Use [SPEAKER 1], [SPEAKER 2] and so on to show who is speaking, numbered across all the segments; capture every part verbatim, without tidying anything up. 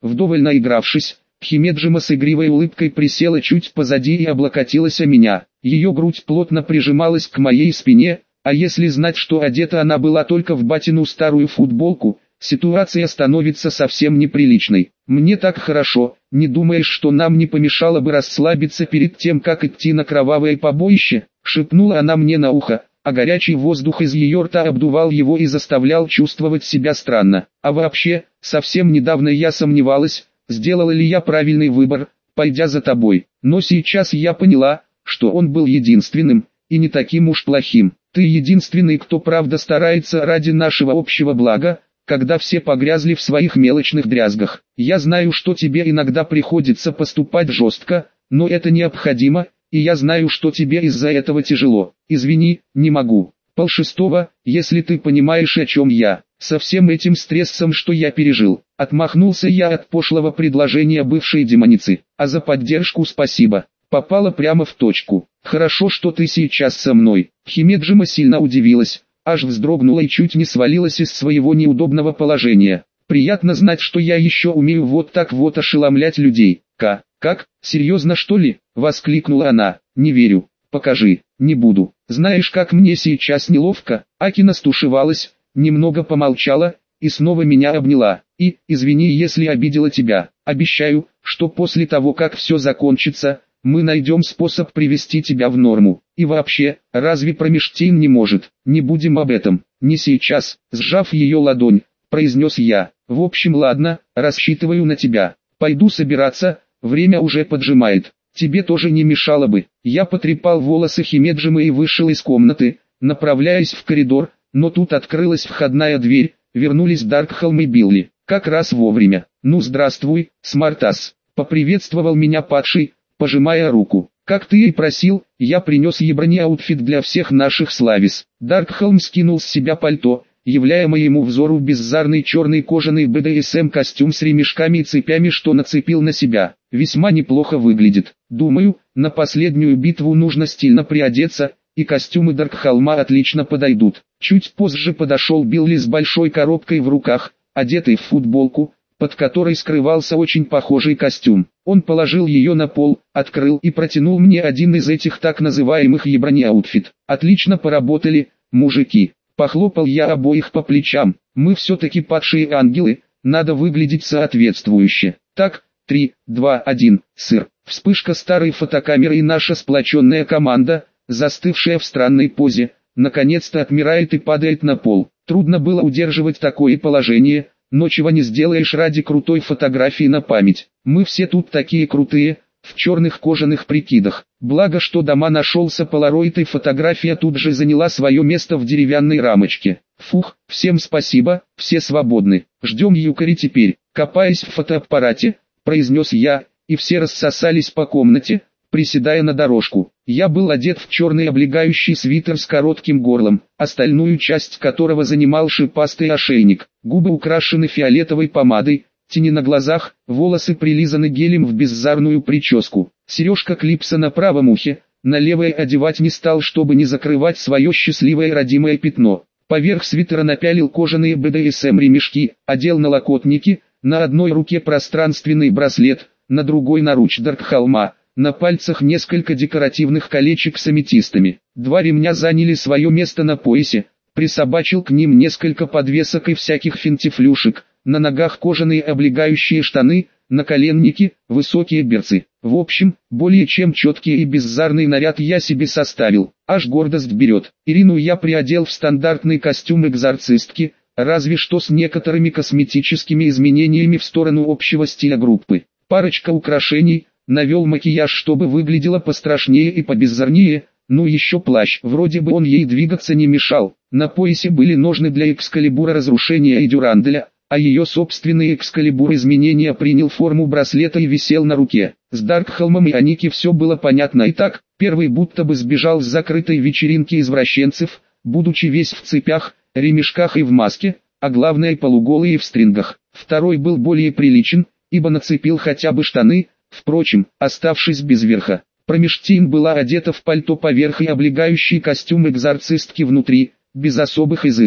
[SPEAKER 1] Вдоволь наигравшись, Химеджима с игривой улыбкой присела чуть позади и облокотилась о меня. Ее грудь плотно прижималась к моей спине, а если знать, что одета она была только в батину старую футболку, ситуация становится совсем неприличной. «Мне так хорошо, не думаешь, что нам не помешало бы расслабиться перед тем, как идти на кровавое побоище?» — шепнула она мне на ухо, а горячий воздух из ее рта обдувал его и заставлял чувствовать себя странно. А вообще, совсем недавно я сомневалась, сделала ли я правильный выбор, пойдя за тобой. Но сейчас я поняла, что он был единственным, и не таким уж плохим. Ты единственный, кто правда старается ради нашего общего блага, когда все погрязли в своих мелочных дрязгах. Я знаю, что тебе иногда приходится поступать жестко, но это необходимо, и я знаю, что тебе из-за этого тяжело. Извини, не могу. Полшестого, если ты понимаешь, о чем я. Со всем этим стрессом, что я пережил. Отмахнулся я от пошлого предложения бывшей демоницы. А за поддержку спасибо. Попала прямо в точку. Хорошо, что ты сейчас со мной. Химеджима сильно удивилась, аж вздрогнула и чуть не свалилась из своего неудобного положения. Приятно знать, что я еще умею вот так вот ошеломлять людей. Ка, как, серьезно что ли? Воскликнула она. Не верю. Покажи. Не буду. Знаешь, как мне сейчас неловко? Акина стушевалась, немного помолчала и снова меня обняла. И, извини, если обидела тебя. Обещаю, что после того, как все закончится, мы найдем способ привести тебя в норму. И вообще, разве Промештейн не может? Не будем об этом. Не сейчас. Сжав ее ладонь, произнес я. В общем, ладно, рассчитываю на тебя. Пойду собираться, время уже поджимает. Тебе тоже не мешало бы. Я потрепал волосы Химеджимы и вышел из комнаты, направляясь в коридор, но тут открылась входная дверь, вернулись Даркхолм и Билли. Как раз вовремя. Ну здравствуй, Смартас. Поприветствовал меня падший, пожимая руку. Как ты и просил, я принес ебрани аутфит для всех наших славис. Даркхолм скинул с себя пальто, являя моему взору беззарный черный кожаный бэ дэ эс эм костюм с ремешками и цепями, что нацепил на себя. Весьма неплохо выглядит. Думаю, на последнюю битву нужно стильно приодеться, и костюмы Даркхолма отлично подойдут. Чуть позже подошел Билли с большой коробкой в руках, одетый в футболку, под которой скрывался очень похожий костюм. Он положил ее на пол, открыл и протянул мне один из этих так называемых ебрани-аутфит. Отлично поработали, мужики. Похлопал я обоих по плечам. Мы все-таки падшие ангелы, надо выглядеть соответствующе. Так, три, два, один, сыр. Вспышка старой фотокамеры и наша сплоченная команда, застывшая в странной позе, наконец-то отмирает и падает на пол. Трудно было удерживать такое положение, но чего не сделаешь ради крутой фотографии на память. Мы все тут такие крутые, в черных кожаных прикидах. Благо, что дома нашелся полароид, и фотография тут же заняла свое место в деревянной рамочке. Фух, всем спасибо, все свободны. Ждем Юкари теперь. Копаясь в фотоаппарате, произнес я, и все рассосались по комнате, приседая на дорожку. Я был одет в черный облегающий свитер с коротким горлом, остальную часть которого занимал шипастый ошейник. Губы украшены фиолетовой помадой, тени на глазах, волосы прилизаны гелем в беззарную прическу. Сережка клипса на правом ухе, на левое одевать не стал, чтобы не закрывать свое счастливое родимое пятно. Поверх свитера напялил кожаные бэ дэ эс эм ремешки, одел налокотники, на одной руке пространственный браслет, на другой наруч Даркхолма. На пальцах несколько декоративных колечек с аметистами. Два ремня заняли свое место на поясе, присобачил к ним несколько подвесок и всяких финтифлюшек, на ногах кожаные облегающие штаны, наколенники, высокие берцы. В общем, более чем четкий и беззарный наряд я себе составил, аж гордость берет. Ирину я приодел в стандартный костюм экзорцистки, разве что с некоторыми косметическими изменениями в сторону общего стиля группы. Парочка украшений. Навел макияж, чтобы выглядело пострашнее и побеззарнее, ну еще плащ, вроде бы он ей двигаться не мешал. На поясе были ножны для экскалибура разрушения и дюранделя, а ее собственный экскалибур изменения принял форму браслета и висел на руке. С Даркхолмом и Аники все было понятно и так. Первый будто бы сбежал с закрытой вечеринки извращенцев, будучи весь в цепях, ремешках и в маске, а главное полуголый и в стрингах. Второй был более приличен, ибо нацепил хотя бы штаны, впрочем, оставшись без верха. Промештейн была одета в пальто поверх и облегающий костюм экзорцистки внутри, без особых изысков.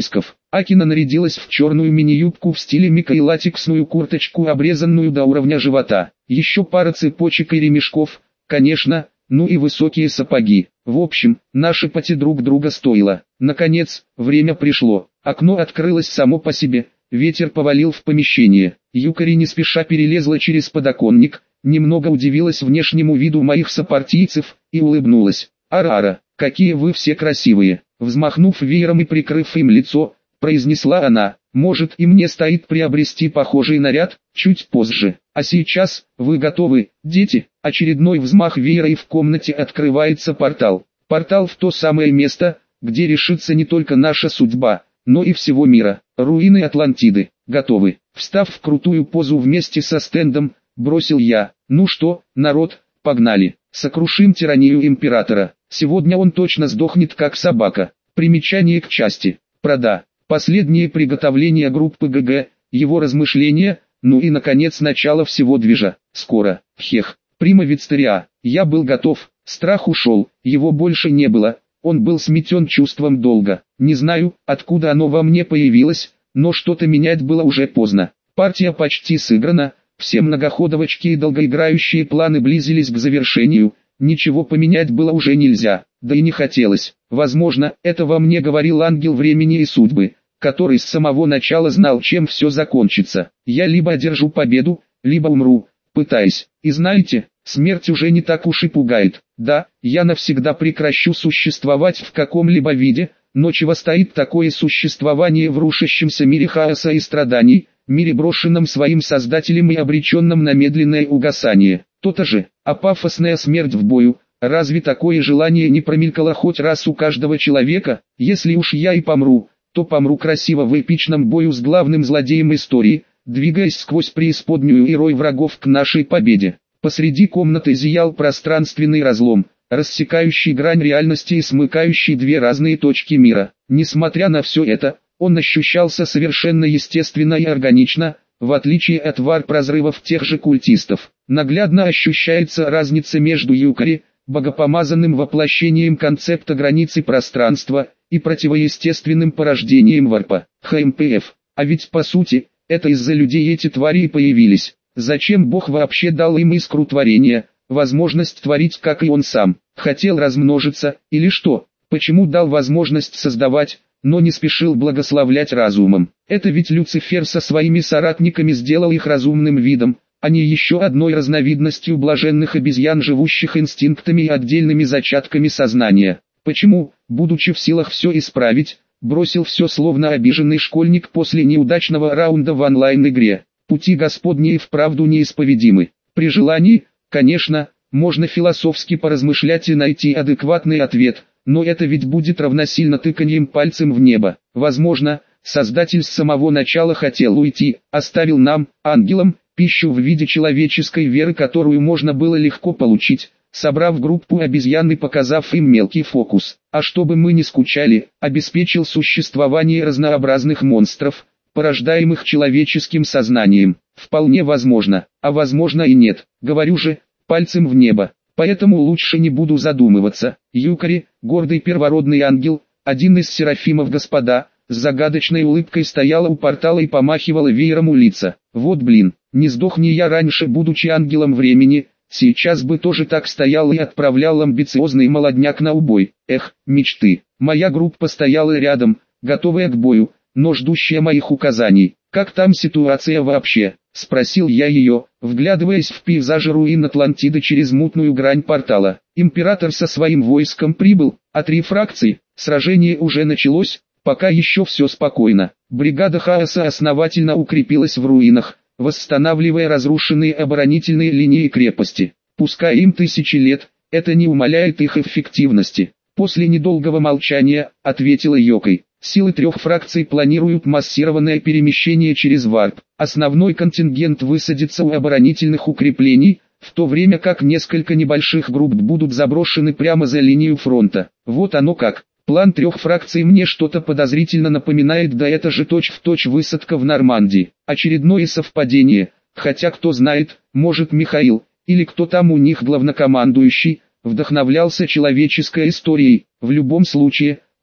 [SPEAKER 1] Акина нарядилась в черную мини-юбку в стиле мика и латексную курточку, обрезанную до уровня живота. Еще пара цепочек и ремешков, конечно, ну и высокие сапоги. В общем, наши пати друг друга стоило. Наконец, время пришло. Окно открылось само по себе, ветер повалил в помещение. Юкари не спеша перелезла через подоконник, немного удивилась внешнему виду моих сопартийцев и улыбнулась. «Ара-ара, какие вы все красивые!» Взмахнув веером и прикрыв им лицо, произнесла она. «Может, и мне стоит приобрести похожий наряд, чуть позже. А сейчас, вы готовы, дети?» Очередной взмах веера, и в комнате открывается портал. Портал в то самое место, где решится не только наша судьба, но и всего мира. Руины Атлантиды. Готовы. Встав в крутую позу вместе со стендом, бросил я. «Ну что, народ, погнали. Сокрушим тиранию императора. Сегодня он точно сдохнет как собака». Примечание к части. Прода. Последние приготовления группы ГГ, его размышления, ну и наконец начало всего движа. Скоро. Хех. Прима Вицтериа. Я был готов, страх ушел, его больше не было, он был сметен чувством долга. Не знаю, откуда оно во мне появилось, но что-то менять было уже поздно. Партия почти сыграна, все многоходовочки и долгоиграющие планы близились к завершению, ничего поменять было уже нельзя, да и не хотелось. Возможно, это во мне говорил ангел времени и судьбы, который с самого начала знал, чем все закончится. Я либо одержу победу, либо умру, пытаясь. И знаете, смерть уже не так уж и пугает. Да, я навсегда прекращу существовать в каком-либо виде, но чего стоит такое существование в рушащемся мире хаоса и страданий, мире брошенном своим создателем и обреченном на медленное угасание. То-то же, а пафосная смерть в бою, разве такое желание не промелькало хоть раз у каждого человека? Если уж я и помру, то помру красиво в эпичном бою с главным злодеем истории, двигаясь сквозь преисподнюю и рой врагов к нашей победе. Посреди комнаты зиял пространственный разлом, рассекающий грань реальности и смыкающий две разные точки мира. Несмотря на все это, он ощущался совершенно естественно и органично, в отличие от варп-разрывов тех же культистов. Наглядно ощущается разница между Юкари, богопомазанным воплощением концепта границы пространства, и противоестественным порождением варпа, ХМПФ. А ведь по сути, это из-за людей эти твари и появились. Зачем Бог вообще дал им искру творения, возможность творить, как и он сам? Хотел размножиться, или что? Почему дал возможность создавать, но не спешил благословлять разумом? Это ведь Люцифер со своими соратниками сделал их разумным видом, а не еще одной разновидностью блаженных обезьян, живущих инстинктами и отдельными зачатками сознания. Почему, будучи в силах все исправить, бросил все словно обиженный школьник после неудачного раунда в онлайн-игре? Пути Господни и вправду неисповедимы. При желании, конечно, можно философски поразмышлять и найти адекватный ответ, но это ведь будет равносильно тыканьем пальцем в небо. Возможно, Создатель с самого начала хотел уйти, оставил нам, ангелам, пищу в виде человеческой веры, которую можно было легко получить, собрав группу обезьян и показав им мелкий фокус. А чтобы мы не скучали, обеспечил существование разнообразных монстров, порождаемых человеческим сознанием. Вполне возможно, а возможно и нет. Говорю же, пальцем в небо. Поэтому лучше не буду задумываться. Юкари, гордый первородный ангел, один из серафимов господа, с загадочной улыбкой стояла у портала и помахивала веером у лица. Вот блин, не сдохни я раньше, будучи ангелом времени, сейчас бы тоже так стоял и отправлял амбициозный молодняк на убой. Эх, мечты. Моя группа стояла рядом, готовая к бою, но ждущая моих указаний. «Как там ситуация вообще?» — спросил я ее, вглядываясь в пейзажи руин Атлантиды через мутную грань портала. Император со своим войском прибыл, а три фракции, сражение уже началось, пока еще все спокойно. Бригада хаоса основательно укрепилась в руинах, восстанавливая разрушенные оборонительные линии крепости. Пускай им тысячи лет, это не умаляет их эффективности. После недолгого молчания, ответила Йокой. Силы трех фракций планируют массированное перемещение через варп. Основной контингент высадится у оборонительных укреплений, в то время как несколько небольших групп будут заброшены прямо за линию фронта. Вот оно как. План трех фракций мне что-то подозрительно напоминает, да это же точь-в-точь высадка в Нормандии. Очередное совпадение, хотя кто знает, может Михаил, или кто там у них главнокомандующий, вдохновлялся человеческой историей. В любом случае,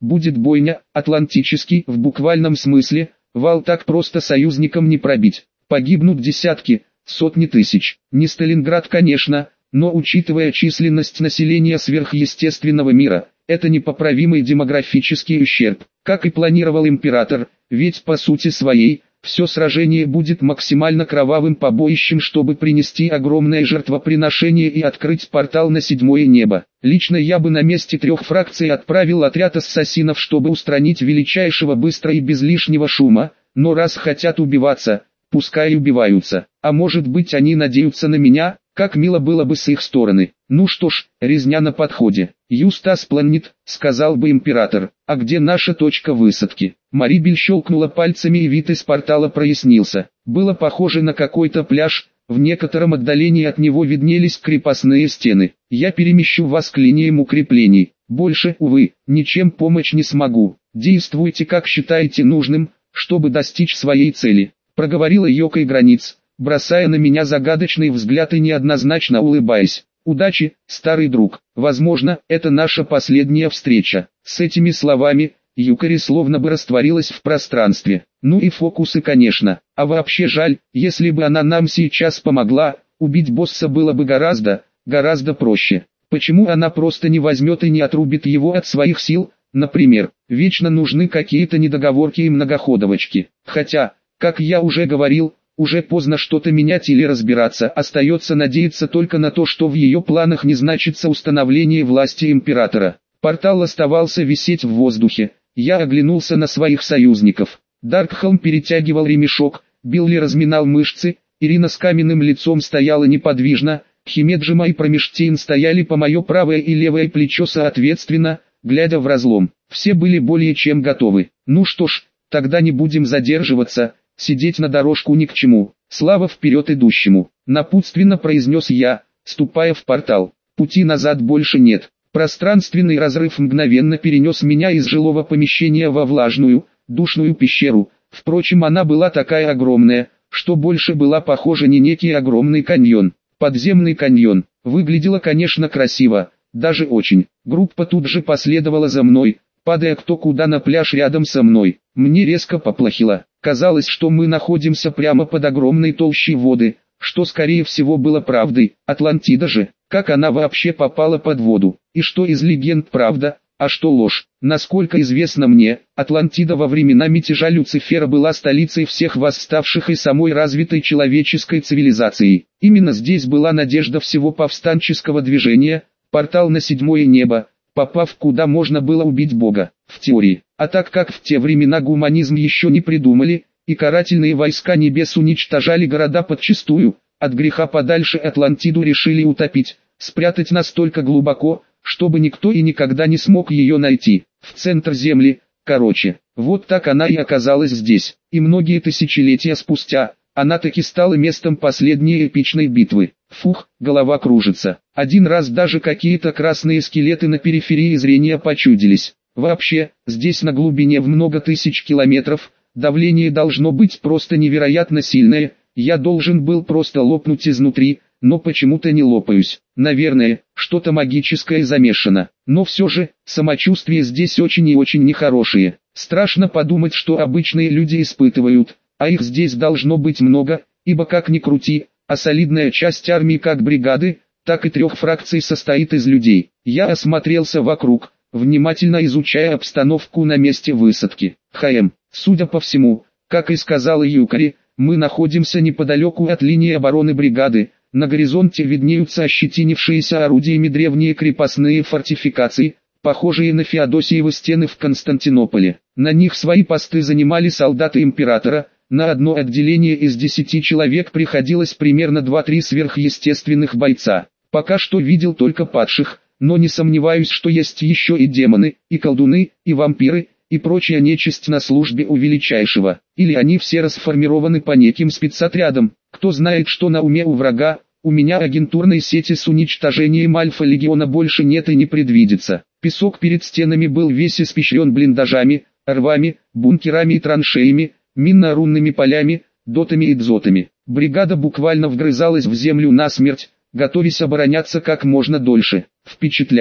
[SPEAKER 1] будет бойня, Атлантический, в буквальном смысле, вал так просто союзникам не пробить. Погибнут десятки, сотни тысяч. Не Сталинград, конечно, но учитывая численность населения сверхъестественного мира, это непоправимый демографический ущерб, как и планировал император, ведь по сути своей, все сражение будет максимально кровавым побоищем, чтобы принести огромное жертвоприношение и открыть портал на седьмое небо. Лично я бы на месте трех фракций отправил отряд ассасинов, чтобы устранить величайшего быстро и без лишнего шума, но раз хотят убиваться, пускай убиваются, а может быть они надеются на меня, как мило было бы с их стороны. Ну что ж, резня на подходе. Юстас Планет, сказал бы император, а где наша точка высадки? Марибель щелкнула пальцами и вид из портала прояснился. Было похоже на какой-то пляж, в некотором отдалении от него виднелись крепостные стены. Я перемещу вас к линиям укреплений. Больше, увы, ничем помочь не смогу. Действуйте как считаете нужным, чтобы достичь своей цели. Проговорила Йокой Границ, бросая на меня загадочный взгляд и неоднозначно улыбаясь. «Удачи, старый друг, возможно, это наша последняя встреча». С этими словами, Юкари словно бы растворилась в пространстве. Ну и фокусы, конечно, а вообще жаль, если бы она нам сейчас помогла, убить босса было бы гораздо, гораздо проще. Почему она просто не возьмет и не отрубит его от своих сил, например? Вечно нужны какие-то недоговорки и многоходовочки. Хотя, как я уже говорил, уже поздно что-то менять или разбираться, остается надеяться только на то, что в ее планах не значится установление власти императора. Портал оставался висеть в воздухе, я оглянулся на своих союзников. Даркхолм перетягивал ремешок, Билли разминал мышцы, Ирина с каменным лицом стояла неподвижно, Химеджима и Промештейн стояли по мое правое и левое плечо соответственно, глядя в разлом. Все были более чем готовы. Ну что ж, тогда не будем задерживаться. Сидеть на дорожку ни к чему. Слава вперед идущему, напутственно произнес я, ступая в портал. Пути назад больше нет. Пространственный разрыв мгновенно перенес меня из жилого помещения во влажную, душную пещеру. Впрочем, она была такая огромная, что больше была похожа не некий огромный каньон. Подземный каньон. Выглядело, конечно, красиво, даже очень. Группа тут же последовала за мной, падая кто куда на пляж рядом со мной. Мне резко поплохело. Казалось, что мы находимся прямо под огромной толщей воды, что скорее всего было правдой. Атлантида же, как она вообще попала под воду, и что из легенд правда, а что ложь. Насколько известно мне, Атлантида во времена мятежа Люцифера была столицей всех восставших и самой развитой человеческой цивилизации. Именно здесь была надежда всего повстанческого движения, портал на седьмое небо, попав куда можно было убить Бога, в теории. А так как в те времена гуманизм еще не придумали, и карательные войска небес уничтожали города подчистую, от греха подальше Атлантиду решили утопить, спрятать настолько глубоко, чтобы никто и никогда не смог ее найти, в центр земли. Короче, вот так она и оказалась здесь, и многие тысячелетия спустя, она таки стала местом последней эпичной битвы. Фух, голова кружится. Один раз даже какие-то красные скелеты на периферии зрения почудились. Вообще, здесь на глубине в много тысяч километров, давление должно быть просто невероятно сильное, я должен был просто лопнуть изнутри, но почему-то не лопаюсь. Наверное, что-то магическое замешано. Но все же, самочувствие здесь очень и очень нехорошее. Страшно подумать, что обычные люди испытывают, а их здесь должно быть много, ибо как ни крути, а солидная часть армии как бригады, так и трех фракций состоит из людей. Я осмотрелся вокруг, внимательно изучая обстановку на месте высадки. ХМ, судя по всему, как и сказала Юкари, мы находимся неподалеку от линии обороны бригады. На горизонте виднеются ощетинившиеся орудиями древние крепостные фортификации, похожие на Феодосиевы стены в Константинополе. На них свои посты занимали солдаты императора. На одно отделение из десяти человек приходилось примерно два-три сверхъестественных бойца. Пока что видел только падших, но не сомневаюсь, что есть еще и демоны, и колдуны, и вампиры, и прочая нечисть на службе у величайшего. Или они все расформированы по неким спецотрядам. Кто знает, что на уме у врага. У меня агентурной сети с уничтожением Альфа-легиона больше нет и не предвидится. Песок перед стенами был весь испещрен блиндажами, рвами, бункерами и траншеями, минно-рунными полями, дотами и дзотами. Бригада буквально вгрызалась в землю насмерть, готовясь обороняться как можно дольше. Впечатляет.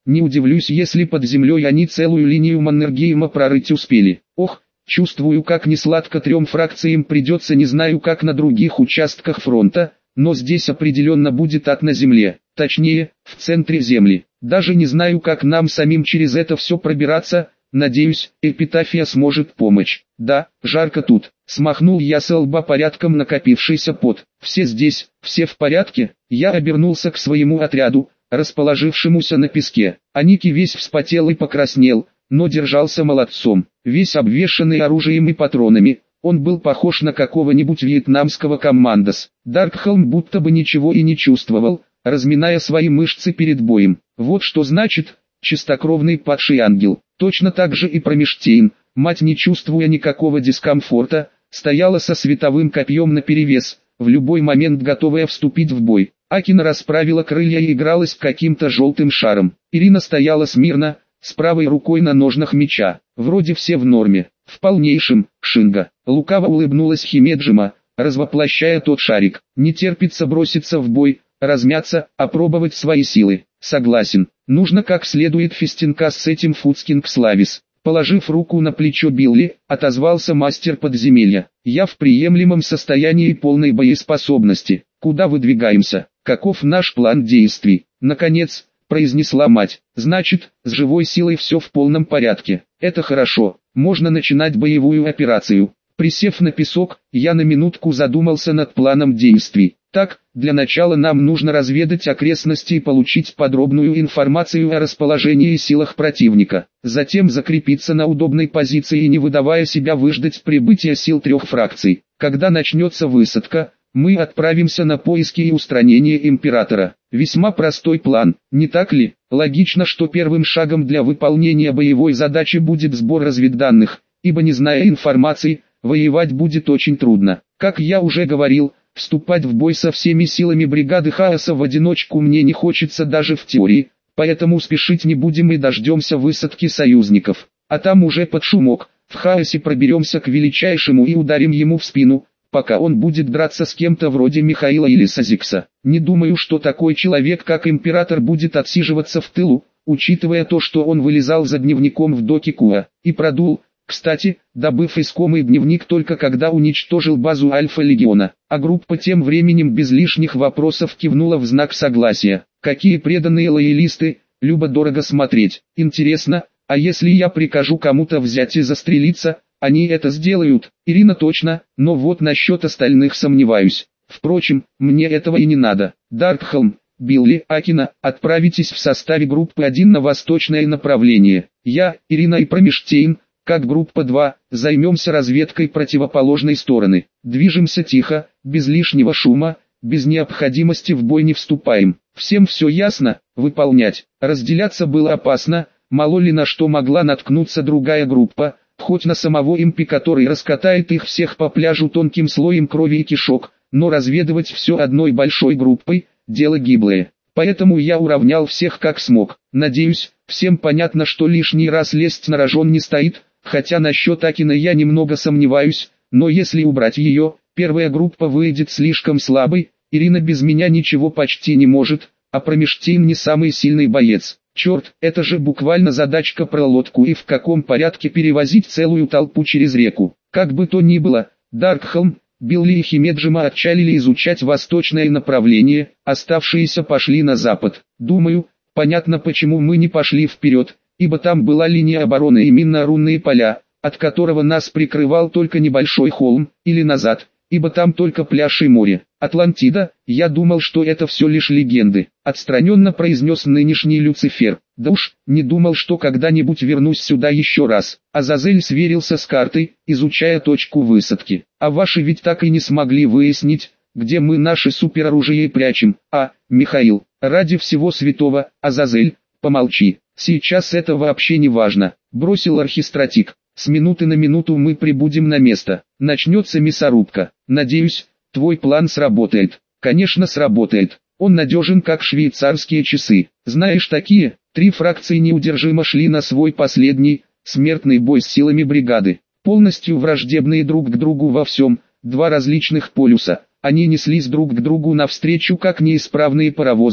[SPEAKER 1] Не удивлюсь, если под землей они целую линию Маннергейма прорыть успели. Ох, чувствую, как несладко трем фракциям придется, не знаю как на других участках фронта, но здесь определенно будет ад на земле, точнее, в центре земли. Даже не знаю, как нам самим через это все пробираться. Надеюсь, эпитафия сможет помочь. Да, жарко тут. Смахнул я с лба порядком накопившийся пот. Все здесь, все в порядке. Я обернулся к своему отряду, расположившемуся на песке. А Ники весь вспотел и покраснел, но держался молодцом. Весь обвешанный оружием и патронами, он был похож на какого-нибудь вьетнамского командос. Даркхолм будто бы ничего и не чувствовал, разминая свои мышцы перед боем. Вот что значит чистокровный падший ангел. Точно так же и Промештейн, мать, не чувствуя никакого дискомфорта, стояла со световым копьем наперевес, в любой момент готовая вступить в бой. Акина расправила крылья и игралась каким-то желтым шаром. Ирина стояла смирно, с правой рукой на ножнах меча. Вроде все в норме. В полнейшем, Шинга. Лукаво улыбнулась Химеджима, развоплощая тот шарик. Не терпится броситься в бой, размяться, опробовать свои силы. Согласен, нужно как следует фистинка с этим Фуцкинг Славис. Положив руку на плечо Билли, отозвался мастер подземелья. Я в приемлемом состоянии полной боеспособности. Куда выдвигаемся? Каков наш план действий? Наконец, произнесла мать. Значит, с живой силой все в полном порядке. Это хорошо, можно начинать боевую операцию. Присев на песок, я на минутку задумался над планом действий. Так, для начала нам нужно разведать окрестности и получить подробную информацию о расположении и силах противника. Затем закрепиться на удобной позиции и, не выдавая себя, выждать прибытия сил трех фракций. Когда начнется высадка, мы отправимся на поиски и устранение императора. Весьма простой план, не так ли? Логично, что первым шагом для выполнения боевой задачи будет сбор разведданных, ибо, не зная информации, воевать будет очень трудно. Как я уже говорил, вступать в бой со всеми силами бригады хаоса в одиночку мне не хочется даже в теории, поэтому спешить не будем и дождемся высадки союзников. А там уже под шумок, в хаосе проберемся к величайшему и ударим ему в спину, пока он будет драться с кем-то вроде Михаила или Сазикса. Не думаю, что такой человек, как император, будет отсиживаться в тылу, учитывая то, что он вылезал за дневником в доке Куа и продул, кстати, добыв искомый дневник только когда уничтожил базу Альфа-Легиона, а группа тем временем без лишних вопросов кивнула в знак согласия. Какие преданные лоялисты, любо-дорого смотреть. Интересно, а если я прикажу кому-то взять и застрелиться, они это сделают? Ирина точно, но вот насчет остальных сомневаюсь. Впрочем, мне этого и не надо. Даркхолм, Билли, Акина, отправитесь в составе группы один на восточное направление. Я, Ирина и Промештейн, как группа два, займемся разведкой противоположной стороны. Движемся тихо, без лишнего шума, без необходимости в бой не вступаем. Всем все ясно? Выполнять. Разделяться было опасно, мало ли на что могла наткнуться другая группа, хоть на самого импи, который раскатает их всех по пляжу тонким слоем крови и кишок, но разведывать все одной большой группой – дело гиблое. Поэтому я уравнял всех как смог. Надеюсь, всем понятно, что лишний раз лезть на рожон не стоит. Хотя насчет Акина я немного сомневаюсь, но если убрать ее, первая группа выйдет слишком слабой, Ирина без меня ничего почти не может, а Промештейн не самый сильный боец. Черт, это же буквально задачка про лодку и в каком порядке перевозить целую толпу через реку. Как бы то ни было, Даркхолм, Билли и Химеджима отчалили изучать восточное направление, оставшиеся пошли на запад. Думаю, понятно, почему мы не пошли вперед, ибо там была линия обороны и минно-рунные поля, от которого нас прикрывал только небольшой холм, или назад, ибо там только пляж и море. Атлантида, я думал, что это все лишь легенды, отстраненно произнес нынешний Люцифер. Да уж, не думал, что когда-нибудь вернусь сюда еще раз. Азазель сверился с картой, изучая точку высадки. А ваши ведь так и не смогли выяснить, где мы наши супероружие прячем. А, Михаил, ради всего святого, Азазель, помолчи. Сейчас это вообще не важно, бросил архистратик. С минуты на минуту мы прибудем на место. Начнется мясорубка. Надеюсь, твой план сработает. Конечно, сработает. Он надежен, как швейцарские часы. Знаешь, такие, три фракции неудержимо шли на свой последний, смертный бой с силами бригады. Полностью враждебные друг к другу во всем, два различных полюса. Они неслись друг к другу навстречу, как неисправные паровозы,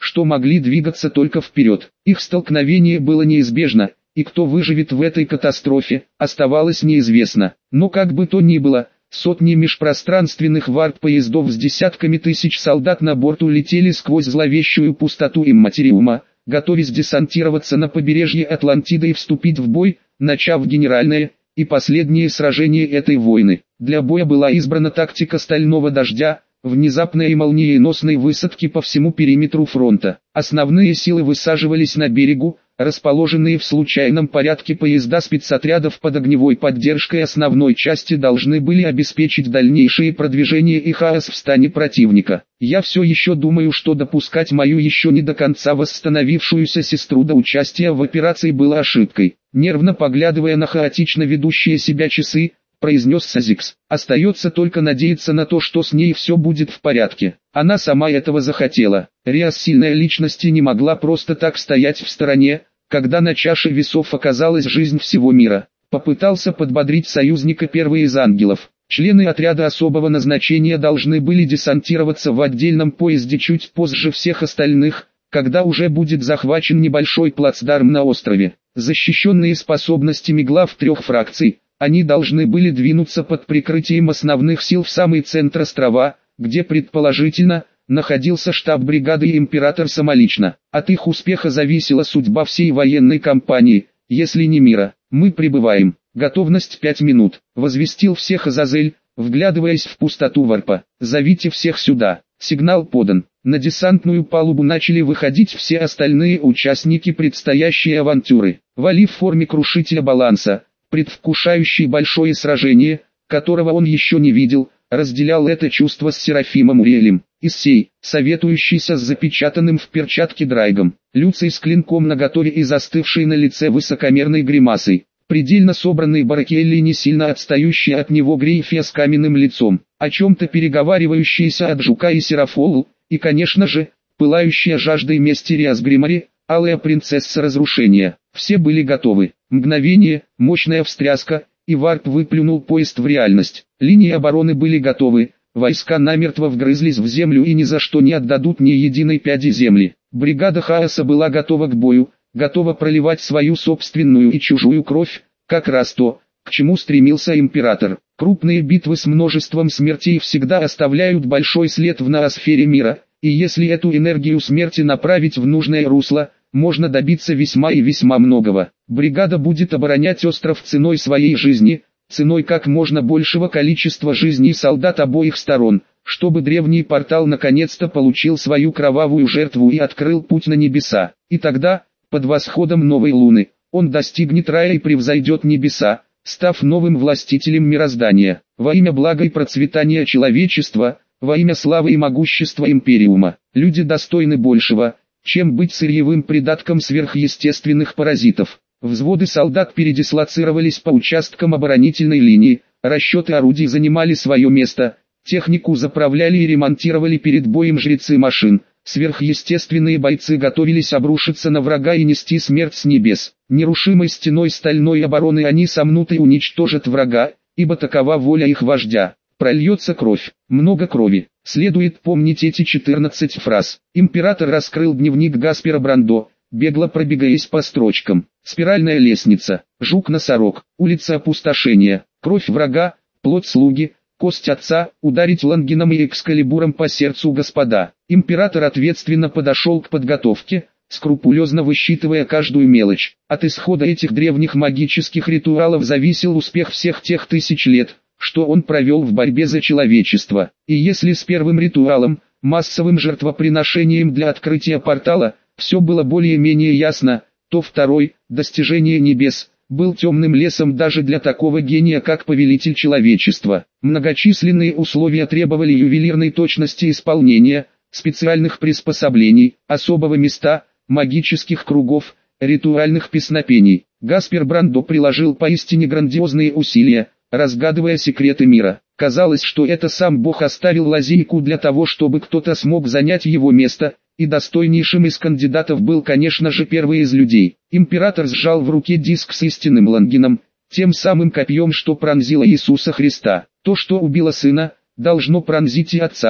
[SPEAKER 1] что могли двигаться только вперед. Их столкновение было неизбежно, и кто выживет в этой катастрофе, оставалось неизвестно. Но как бы то ни было, сотни межпространственных варп-поездов с десятками тысяч солдат на борту летели сквозь зловещую пустоту имматериума, готовясь десантироваться на побережье Атлантиды и вступить в бой, начав генеральное и последнее сражение этой войны. Для боя была избрана тактика стального дождя, внезапной и молниеносной высадки по всему периметру фронта. Основные силы высаживались на берегу, расположенные в случайном порядке поезда спецотрядов под огневой поддержкой основной части должны были обеспечить дальнейшее продвижение и хаос в стане противника. Я все еще думаю, что допускать мою еще не до конца восстановившуюся сестру до участия в операции было ошибкой. Нервно поглядывая на хаотично ведущие себя часы, произнес Сазикс. Остается только надеяться на то, что с ней все будет в порядке. Она сама этого захотела. Риас, сильная личность, и не могла просто так стоять в стороне, когда на чаше весов оказалась жизнь всего мира. Попытался подбодрить союзника первый из ангелов. Члены отряда особого назначения должны были десантироваться в отдельном поезде чуть позже всех остальных, когда уже будет захвачен небольшой плацдарм на острове. Защищенные способностями глав трех фракций, они должны были двинуться под прикрытием основных сил в самый центр острова, где предположительно находился штаб бригады, и император самолично. От их успеха зависела судьба всей военной кампании, если не мира. Мы прибываем. Готовность пять минут. Возвестил всех Азазель, вглядываясь в пустоту варпа. Зовите всех сюда. Сигнал подан. На десантную палубу начали выходить все остальные участники предстоящей авантюры. Вали в форме крушителя баланса, предвкушающий большое сражение, которого он еще не видел, разделял это чувство с Серафимом Уриэлем. Иссей, советующийся с запечатанным в перчатке Драйгом. Люций с клинком наготове и застывший на лице высокомерной гримасой. Предельно собранный Баракелли, не сильно отстающий от него Грейфия с каменным лицом. О чем-то переговаривающийся от Жука и Серафолу, и, конечно же, пылающая жаждой мести Риас Гримари, алая принцесса разрушения. Все были готовы. Мгновение, мощная встряска, и варп выплюнул поезд в реальность. Линии обороны были готовы, войска намертво вгрызлись в землю и ни за что не отдадут ни единой пяди земли. Бригада хаоса была готова к бою, готова проливать свою собственную и чужую кровь, как раз то, к чему стремился император. Крупные битвы с множеством смертей всегда оставляют большой след в ноосфере мира, и если эту энергию смерти направить в нужное русло, можно добиться весьма и весьма многого. Бригада будет оборонять остров ценой своей жизни, ценой как можно большего количества жизней солдат обоих сторон, чтобы древний портал наконец-то получил свою кровавую жертву и открыл путь на небеса. И тогда, под восходом новой луны, он достигнет рая и превзойдет небеса, став новым властителем мироздания. Во имя блага и процветания человечества, во имя славы и могущества Империума, люди достойны большего, чем быть сырьевым придатком сверхъестественных паразитов. Взводы солдат передислоцировались по участкам оборонительной линии, расчеты орудий занимали свое место, технику заправляли и ремонтировали перед боем жрецы машин. Сверхъестественные бойцы готовились обрушиться на врага и нести смерть с небес. Нерушимой стеной стальной обороны они сомнут и уничтожат врага, ибо такова воля их вождя. Прольется кровь, много крови. Следует помнить эти четырнадцать фраз. Император раскрыл дневник Гаспера Брандо, бегло пробегаясь по строчкам. Спиральная лестница, жук-носорог, улица опустошения, кровь врага, плоть слуги, кость отца, ударить лангином и экскалибуром по сердцу господа. Император ответственно подошел к подготовке, скрупулезно высчитывая каждую мелочь. От исхода этих древних магических ритуалов зависел успех всех тех тысяч лет, что он провел в борьбе за человечество. И если с первым ритуалом, массовым жертвоприношением для открытия портала, все было более-менее ясно, то второй, достижение небес, был темным лесом даже для такого гения, как повелитель человечества. Многочисленные условия требовали ювелирной точности исполнения, специальных приспособлений, особого места, магических кругов, ритуальных песнопений. Гаспер Брандо приложил поистине грандиозные усилия, разгадывая секреты мира. Казалось, что это сам Бог оставил лазейку для того, чтобы кто-то смог занять его место, и достойнейшим из кандидатов был, конечно же, первый из людей. Император сжал в руке диск с истинным лангином, тем самым копьем, что пронзило Иисуса Христа. То, что убило сына, должно пронзить и отца,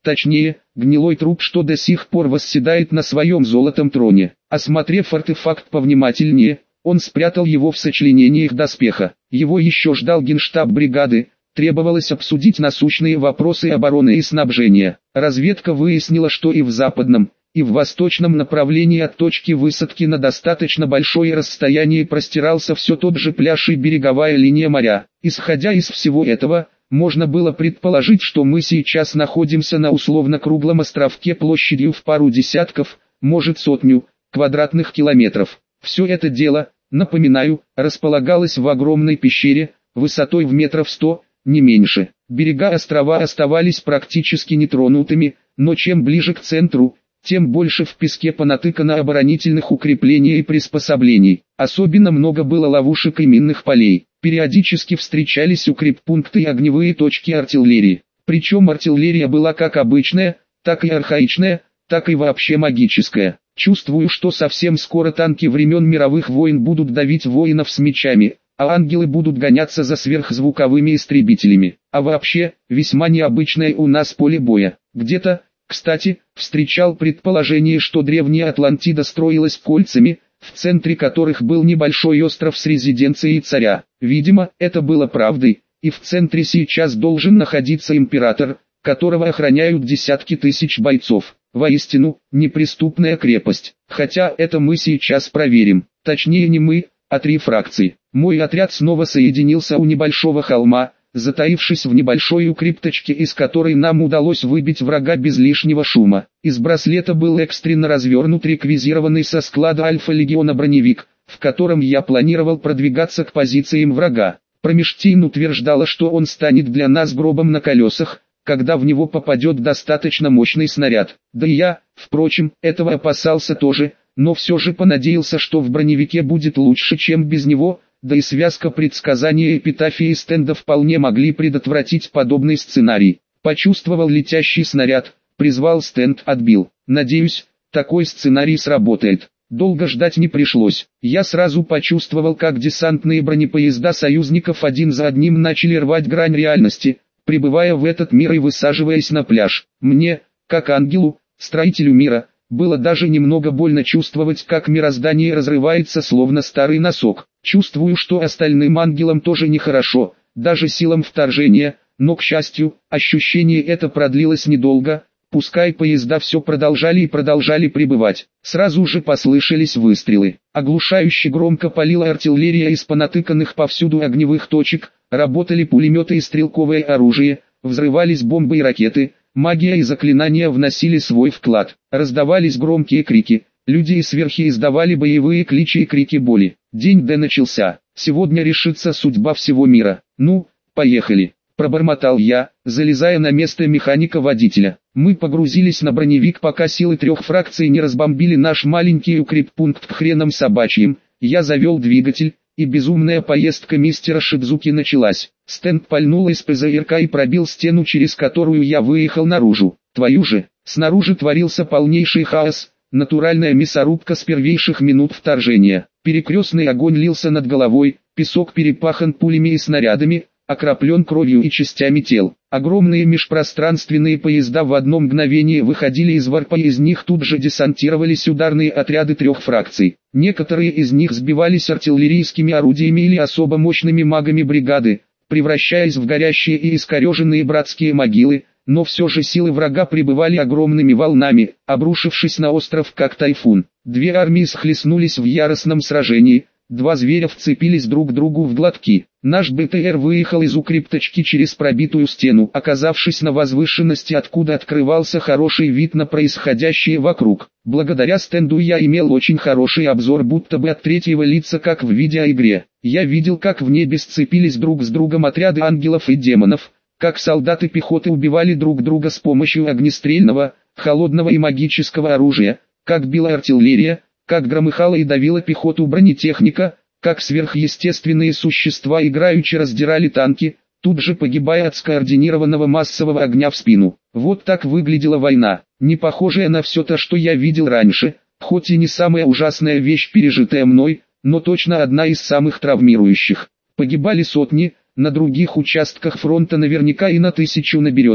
[SPEAKER 1] точнее, гнилой труп, что до сих пор восседает на своем золотом троне. Осмотрев артефакт повнимательнее, он спрятал его в сочленениях доспеха. Его еще ждал генштаб бригады, требовалось обсудить насущные вопросы обороны и снабжения. Разведка выяснила, что и в западном, и в восточном направлении от точки высадки на достаточно большое расстояние простирался все тот же пляж и береговая линия моря. Исходя из всего этого, можно было предположить, что мы сейчас находимся на условно-круглом островке площадью в пару десятков, может сотню, квадратных километров. Все это дело, напоминаю, располагалось в огромной пещере, высотой в метров сто, не меньше. Берега острова оставались практически нетронутыми, но чем ближе к центру, тем больше в песке понатыкано оборонительных укреплений и приспособлений. Особенно много было ловушек и минных полей. Периодически встречались укреппункты и огневые точки артиллерии. Причем артиллерия была как обычная, так и архаичная, так и вообще магическая. Чувствую, что совсем скоро танки времен мировых войн будут давить воинов с мечами, а ангелы будут гоняться за сверхзвуковыми истребителями. А вообще, весьма необычное у нас поле боя. Где-то, кстати, встречал предположение, что древняя Атлантида строилась кольцами, в центре которых был небольшой остров с резиденцией царя. Видимо, это было правдой, и в центре сейчас должен находиться император, которого охраняют десятки тысяч бойцов. Воистину, неприступная крепость. Хотя это мы сейчас проверим. Точнее не мы, а три фракции. Мой отряд снова соединился у небольшого холма, затаившись в небольшой укрипточке, из которой нам удалось выбить врага без лишнего шума. Из браслета был экстренно развернут реквизированный со склада Альфа-легиона броневик, в котором я планировал продвигаться к позициям врага. Промештейн утверждала, что он станет для нас гробом на колесах, когда в него попадет достаточно мощный снаряд. Да и я, впрочем, этого опасался тоже, но все же понадеялся, что в броневике будет лучше, чем без него, да и связка предсказания эпитафии стенда вполне могли предотвратить подобный сценарий. Почувствовал летящий снаряд, призвал стенд, отбил. Надеюсь, такой сценарий сработает. Долго ждать не пришлось. Я сразу почувствовал, как десантные бронепоезда союзников один за одним начали рвать грань реальности, прибывая в этот мир и высаживаясь на пляж. Мне, как ангелу, строителю мира, было даже немного больно чувствовать, как мироздание разрывается словно старый носок. Чувствую, что остальным ангелам тоже нехорошо, даже силам вторжения, но, к счастью, ощущение это продлилось недолго, пускай поезда все продолжали и продолжали прибывать. Сразу же послышались выстрелы. Оглушающе громко палила артиллерия из понатыканных повсюду огневых точек, работали пулеметы и стрелковое оружие, взрывались бомбы и ракеты, магия и заклинания вносили свой вклад. Раздавались громкие крики, люди и сверхи издавали боевые кличи и крики боли. День Д начался. Сегодня решится судьба всего мира. Ну, поехали. Пробормотал я, залезая на место механика-водителя. Мы погрузились на броневик, пока силы трех фракций не разбомбили наш маленький укреппункт к хренам собачьим. Я завел двигатель, и безумная поездка мистера Шидзуки началась. Стенд пальнул из ПЗРК и пробил стену, через которую я выехал наружу. Твою же, снаружи творился полнейший хаос, натуральная мясорубка с первейших минут вторжения. Перекрестный огонь лился над головой, песок перепахан пулями и снарядами, окроплен кровью и частями тел. Огромные межпространственные поезда в одно мгновение выходили из варпа, и из них тут же десантировались ударные отряды трех фракций. Некоторые из них сбивались артиллерийскими орудиями или особо мощными магами бригады, превращаясь в горящие и искореженные братские могилы, но все же силы врага прибывали огромными волнами, обрушившись на остров как тайфун. Две армии схлестнулись в яростном сражении. Два зверя вцепились друг другу в глотки. Наш БТР выехал из укрипточки через пробитую стену, оказавшись на возвышенности, откуда открывался хороший вид на происходящее вокруг. Благодаря стенду я имел очень хороший обзор, будто бы от третьего лица, как в видеоигре. Я видел, как в небе сцепились друг с другом отряды ангелов и демонов, как солдаты пехоты убивали друг друга с помощью огнестрельного, холодного и магического оружия, как била артиллерия, как громыхала и давила пехоту бронетехника, как сверхъестественные существа играючи раздирали танки, тут же погибая от скоординированного массового огня в спину. Вот так выглядела война, не похожая на все то, что я видел раньше, хоть и не самая ужасная вещь, пережитая мной, но точно одна из самых травмирующих. Погибали сотни, на других участках фронта наверняка и на тысячу наберется,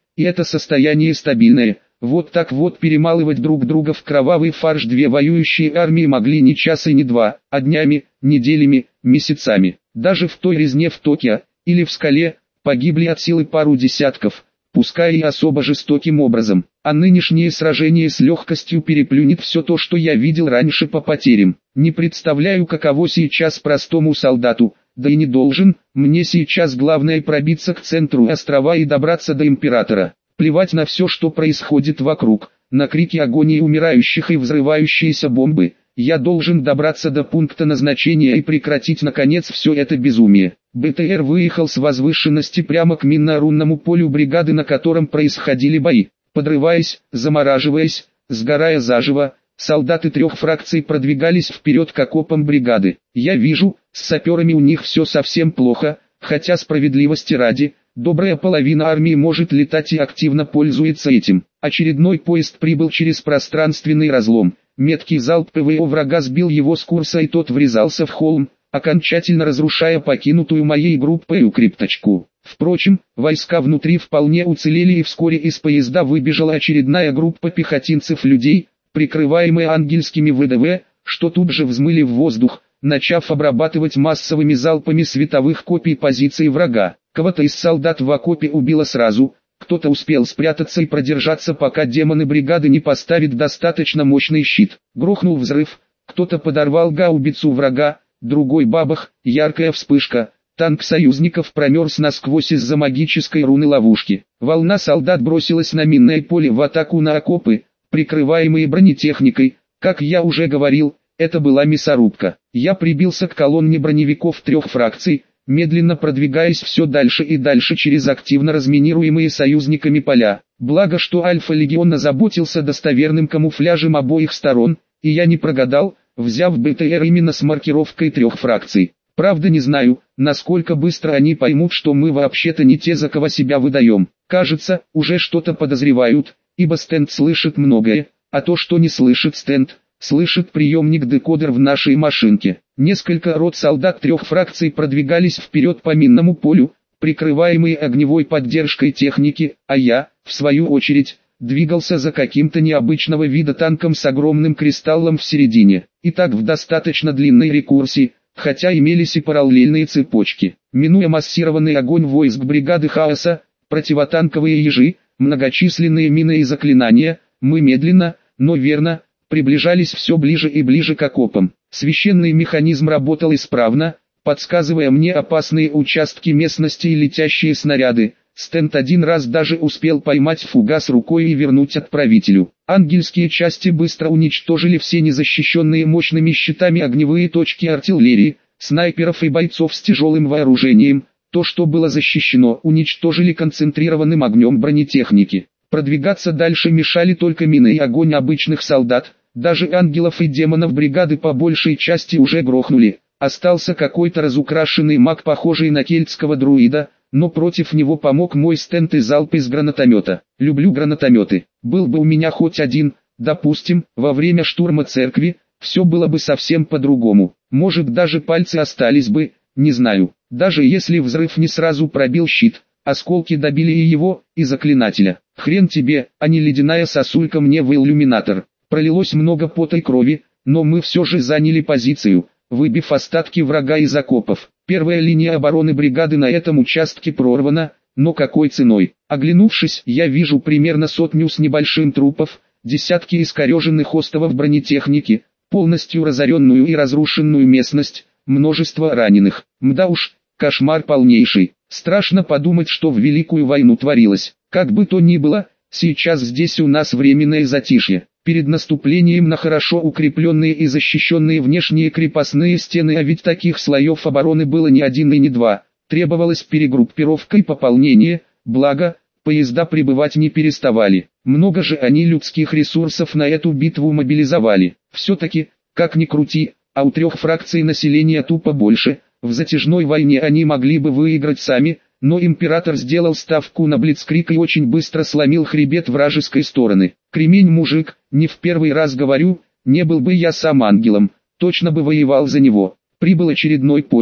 [SPEAKER 1] и это состояние стабильное. Вот так вот перемалывать друг друга в кровавый фарш две воюющие армии могли не час и не два, а днями, неделями, месяцами. Даже в той резне в Токио, или в Скале, погибли от силы пару десятков, пускай и особо жестоким образом. А нынешнее сражение с легкостью переплюнет все то, что я видел раньше по потерям. Не представляю, каково сейчас простому солдату, да и не должен. Мне сейчас главное пробиться к центру острова и добраться до Императора. Плевать на все, что происходит вокруг, на крики агонии умирающих и взрывающиеся бомбы. Я должен добраться до пункта назначения и прекратить наконец все это безумие. БТР выехал с возвышенности прямо к минно-рунному полю бригады, на котором происходили бои. Подрываясь, замораживаясь, сгорая заживо, солдаты трех фракций продвигались вперед к окопам бригады. Я вижу, с саперами у них все совсем плохо, хотя справедливости ради, добрая половина армии может летать и активно пользуется этим. Очередной поезд прибыл через пространственный разлом. Меткий залп ПВО врага сбил его с курса, и тот врезался в холм, окончательно разрушая покинутую моей группой укрепточку. Впрочем, войска внутри вполне уцелели, и вскоре из поезда выбежала очередная группа пехотинцев-людей, прикрываемые ангельскими ВДВ, что тут же взмыли в воздух, начав обрабатывать массовыми залпами световых копий позиций врага. Кого-то из солдат в окопе убило сразу, кто-то успел спрятаться и продержаться, пока демоны бригады не поставят достаточно мощный щит. Грохнул взрыв, кто-то подорвал гаубицу врага, другой бабах, яркая вспышка. Танк союзников промерз насквозь из-за магической руны ловушки. Волна солдат бросилась на минное поле в атаку на окопы, прикрываемые бронетехникой. Как я уже говорил, это была мясорубка. Я прибился к колонне броневиков трех фракций, медленно продвигаясь все дальше и дальше через активно разминируемые союзниками поля. Благо, что Альфа-легион озаботился достоверным камуфляжем обоих сторон, и я не прогадал, взяв БТР именно с маркировкой трех фракций. Правда, не знаю, насколько быстро они поймут, что мы вообще-то не те, за кого себя выдаем. Кажется, уже что-то подозревают, ибо стенд слышит многое, а то, что не слышит стенд, слышит приемник-декодер в нашей машинке. Несколько рот солдат трех фракций продвигались вперед по минному полю, прикрываемые огневой поддержкой техники, а я, в свою очередь, двигался за каким-то необычного вида танком с огромным кристаллом в середине. И так в достаточно длинной рекурсии, хотя имелись и параллельные цепочки. Минуя массированный огонь войск бригады хаоса, противотанковые ежи, многочисленные мины и заклинания, мы медленно, но верно, приближались все ближе и ближе к окопам. Священный механизм работал исправно, подсказывая мне опасные участки местности и летящие снаряды. Стенд один раз даже успел поймать фугас рукой и вернуть отправителю. Ангельские части быстро уничтожили все незащищенные мощными щитами огневые точки артиллерии, снайперов и бойцов с тяжелым вооружением. То, что было защищено, уничтожили концентрированным огнем бронетехники. Продвигаться дальше мешали только мины и огонь обычных солдат. Даже ангелов и демонов бригады по большей части уже грохнули. Остался какой-то разукрашенный маг, похожий на кельтского друида, но против него помог мой стенд и залп из гранатомета. Люблю гранатометы. Был бы у меня хоть один, допустим, во время штурма церкви, все было бы совсем по-другому. Может, даже пальцы остались бы, не знаю. Даже если взрыв не сразу пробил щит, осколки добили и его, и заклинателя. Хрен тебе, а не ледяная сосулька мне в иллюминатор. Пролилось много пота и крови, но мы все же заняли позицию, выбив остатки врага из окопов. Первая линия обороны бригады на этом участке прорвана, но какой ценой? Оглянувшись, я вижу примерно сотню с небольшим трупов, десятки искореженных остовов бронетехники, полностью разоренную и разрушенную местность, множество раненых. Мда уж, кошмар полнейший. Страшно подумать, что в Великую войну творилось. Как бы то ни было, сейчас здесь у нас временное затишье. Перед наступлением на хорошо укрепленные и защищенные внешние крепостные стены, а ведь таких слоев обороны было не один и не два, требовалась перегруппировка и пополнение, благо, поезда прибывать не переставали. Много же они людских ресурсов на эту битву мобилизовали. Все-таки, как ни крути, а у трех фракций населения тупо больше, в затяжной войне они могли бы выиграть сами, но император сделал ставку на блицкриг и очень быстро сломил хребет вражеской стороны. Кремень мужик, не в первый раз говорю, не был бы я сам ангелом, точно бы воевал за него. Прибыл очередной поезд,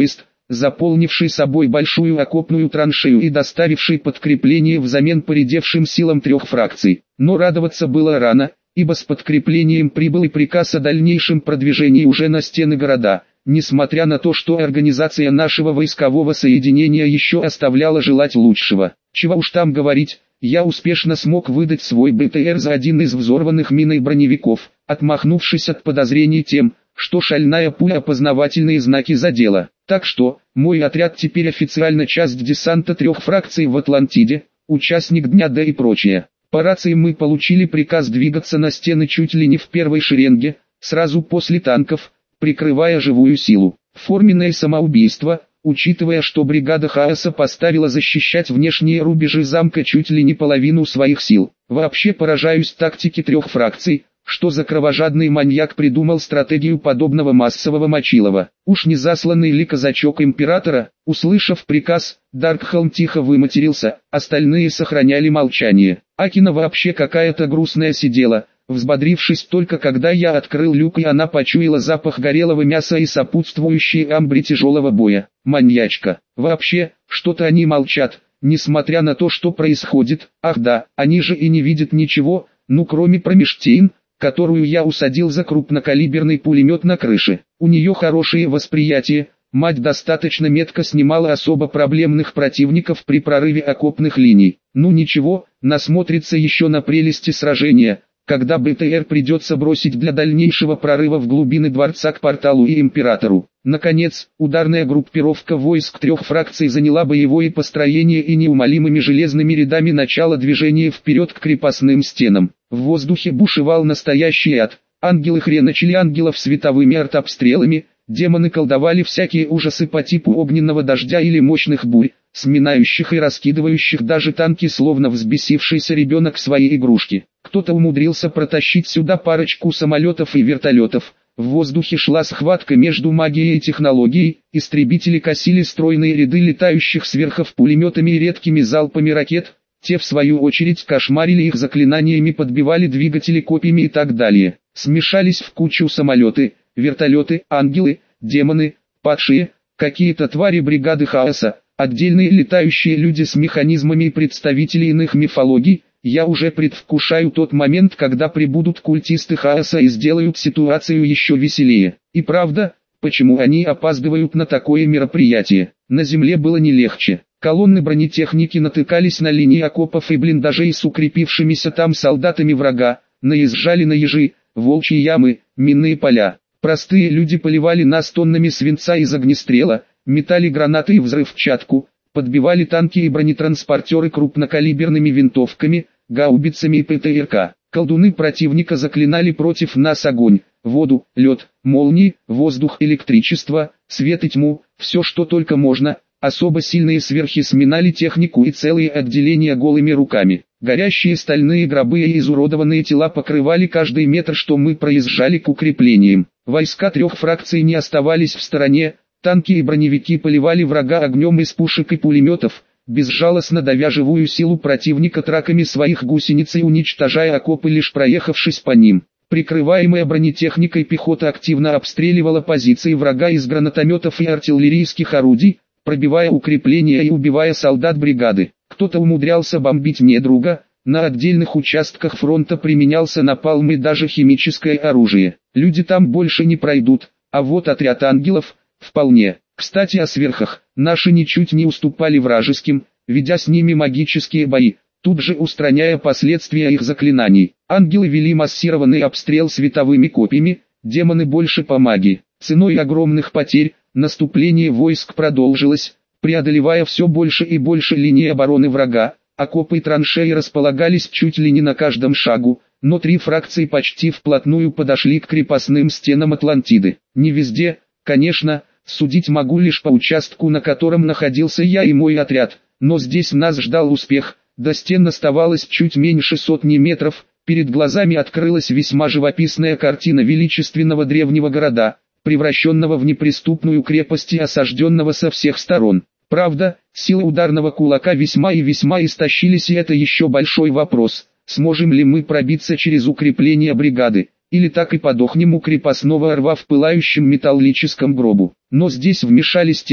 [SPEAKER 1] заполнивший собой большую окопную траншею и доставивший подкрепление взамен поредевшим силам трех фракций. Но радоваться было рано, ибо с подкреплением прибыл и приказ о дальнейшем продвижении уже на стены города, несмотря на то, что организация нашего войскового соединения еще оставляла желать лучшего. Чего уж там говорить, я успешно смог выдать свой БТР за один из взорванных миной броневиков, отмахнувшись от подозрений тем, что шальная пуля опознавательные знаки задела. Так что, мой отряд теперь официально часть десанта трех фракций в Атлантиде, участник Дня Д и прочее. По рации мы получили приказ двигаться на стены чуть ли не в первой шеренге, сразу после танков, прикрывая живую силу. Форменное самоубийство, учитывая, что бригада Хаоса поставила защищать внешние рубежи замка чуть ли не половину своих сил. Вообще поражаюсь тактике трех фракций, что за кровожадный маньяк придумал стратегию подобного массового мочилова. Уж не засланный ли казачок императора, услышав приказ, Даркхолм тихо выматерился, остальные сохраняли молчание. Акина вообще какая-то грустная сидела, взбодрившись только когда я открыл люк и она почуяла запах горелого мяса и сопутствующие амбре тяжелого боя. Маньячка. Вообще, что-то они молчат, несмотря на то, что происходит. Ах да, они же и не видят ничего, ну кроме Промештейн, которую я усадил за крупнокалиберный пулемет на крыше. У нее хорошее восприятие, мать достаточно метко снимала особо проблемных противников при прорыве окопных линий. Ну ничего, насмотрится еще на прелести сражения, когда БТР придется бросить для дальнейшего прорыва в глубины дворца к порталу и императору. Наконец, ударная группировка войск трех фракций заняла боевое построение и неумолимыми железными рядами начала движения вперед к крепостным стенам. В воздухе бушевал настоящий ад. Ангелы хреначили ангелов световыми артобстрелами, демоны колдовали всякие ужасы по типу огненного дождя или мощных бурь, сминающих и раскидывающих даже танки, словно взбесившийся ребенок свои игрушки. Кто-то умудрился протащить сюда парочку самолетов и вертолетов. В воздухе шла схватка между магией и технологией, истребители косили стройные ряды летающих сверхов пулеметами и редкими залпами ракет, те в свою очередь кошмарили их заклинаниями, подбивали двигатели копьями и так далее. Смешались в кучу самолеты, вертолеты, ангелы, демоны, падшие, какие-то твари бригады Хаоса, отдельные летающие люди с механизмами и представители иных мифологий. Я уже предвкушаю тот момент, когда прибудут культисты Хаоса и сделают ситуацию еще веселее. И правда, почему они опаздывают на такое мероприятие? На земле было не легче. Колонны бронетехники натыкались на линии окопов и блиндажей с укрепившимися там солдатами врага, наезжали на ежи, волчьи ямы, минные поля. Простые люди поливали нас тоннами свинца из огнестрела, метали гранаты и взрывчатку, подбивали танки и бронетранспортеры крупнокалиберными винтовками, гаубицами и ПТРК. Колдуны противника заклинали против нас огонь, воду, лед, молнии, воздух, электричество, свет и тьму, все что только можно. Особо сильные сверхи сминали технику и целые отделения голыми руками. Горящие стальные гробы и изуродованные тела покрывали каждый метр, что мы проезжали к укреплениям. Войска трех фракций не оставались в стороне, танки и броневики поливали врага огнем из пушек и пулеметов, безжалостно давя живую силу противника траками своих гусениц и уничтожая окопы, лишь проехавшись по ним. Прикрываемая бронетехникой пехота активно обстреливала позиции врага из гранатометов и артиллерийских орудий, пробивая укрепления и убивая солдат бригады. Кто-то умудрялся бомбить недруга, на отдельных участках фронта применялся напалм и даже химическое оружие. Люди там больше не пройдут, а вот отряд ангелов – вполне. Кстати о сверхах, наши ничуть не уступали вражеским, ведя с ними магические бои, тут же устраняя последствия их заклинаний. Ангелы вели массированный обстрел световыми копьями, демоны больше по магии. Ценой огромных потерь, наступление войск продолжилось, преодолевая все больше и больше линии обороны врага. Окопы и траншеи располагались чуть ли не на каждом шагу, но три фракции почти вплотную подошли к крепостным стенам Атлантиды. Не везде, конечно, судить могу лишь по участку, на котором находился я и мой отряд, но здесь нас ждал успех. До стен оставалось чуть меньше сотни метров, перед глазами открылась весьма живописная картина величественного древнего города, превращенного в неприступную крепость и осажденного со всех сторон. Правда, силы ударного кулака весьма и весьма истощились, и это еще большой вопрос, сможем ли мы пробиться через укрепления бригады, или так и подохнем у крепостного рва в пылающем металлическом гробу. Но здесь вмешались те,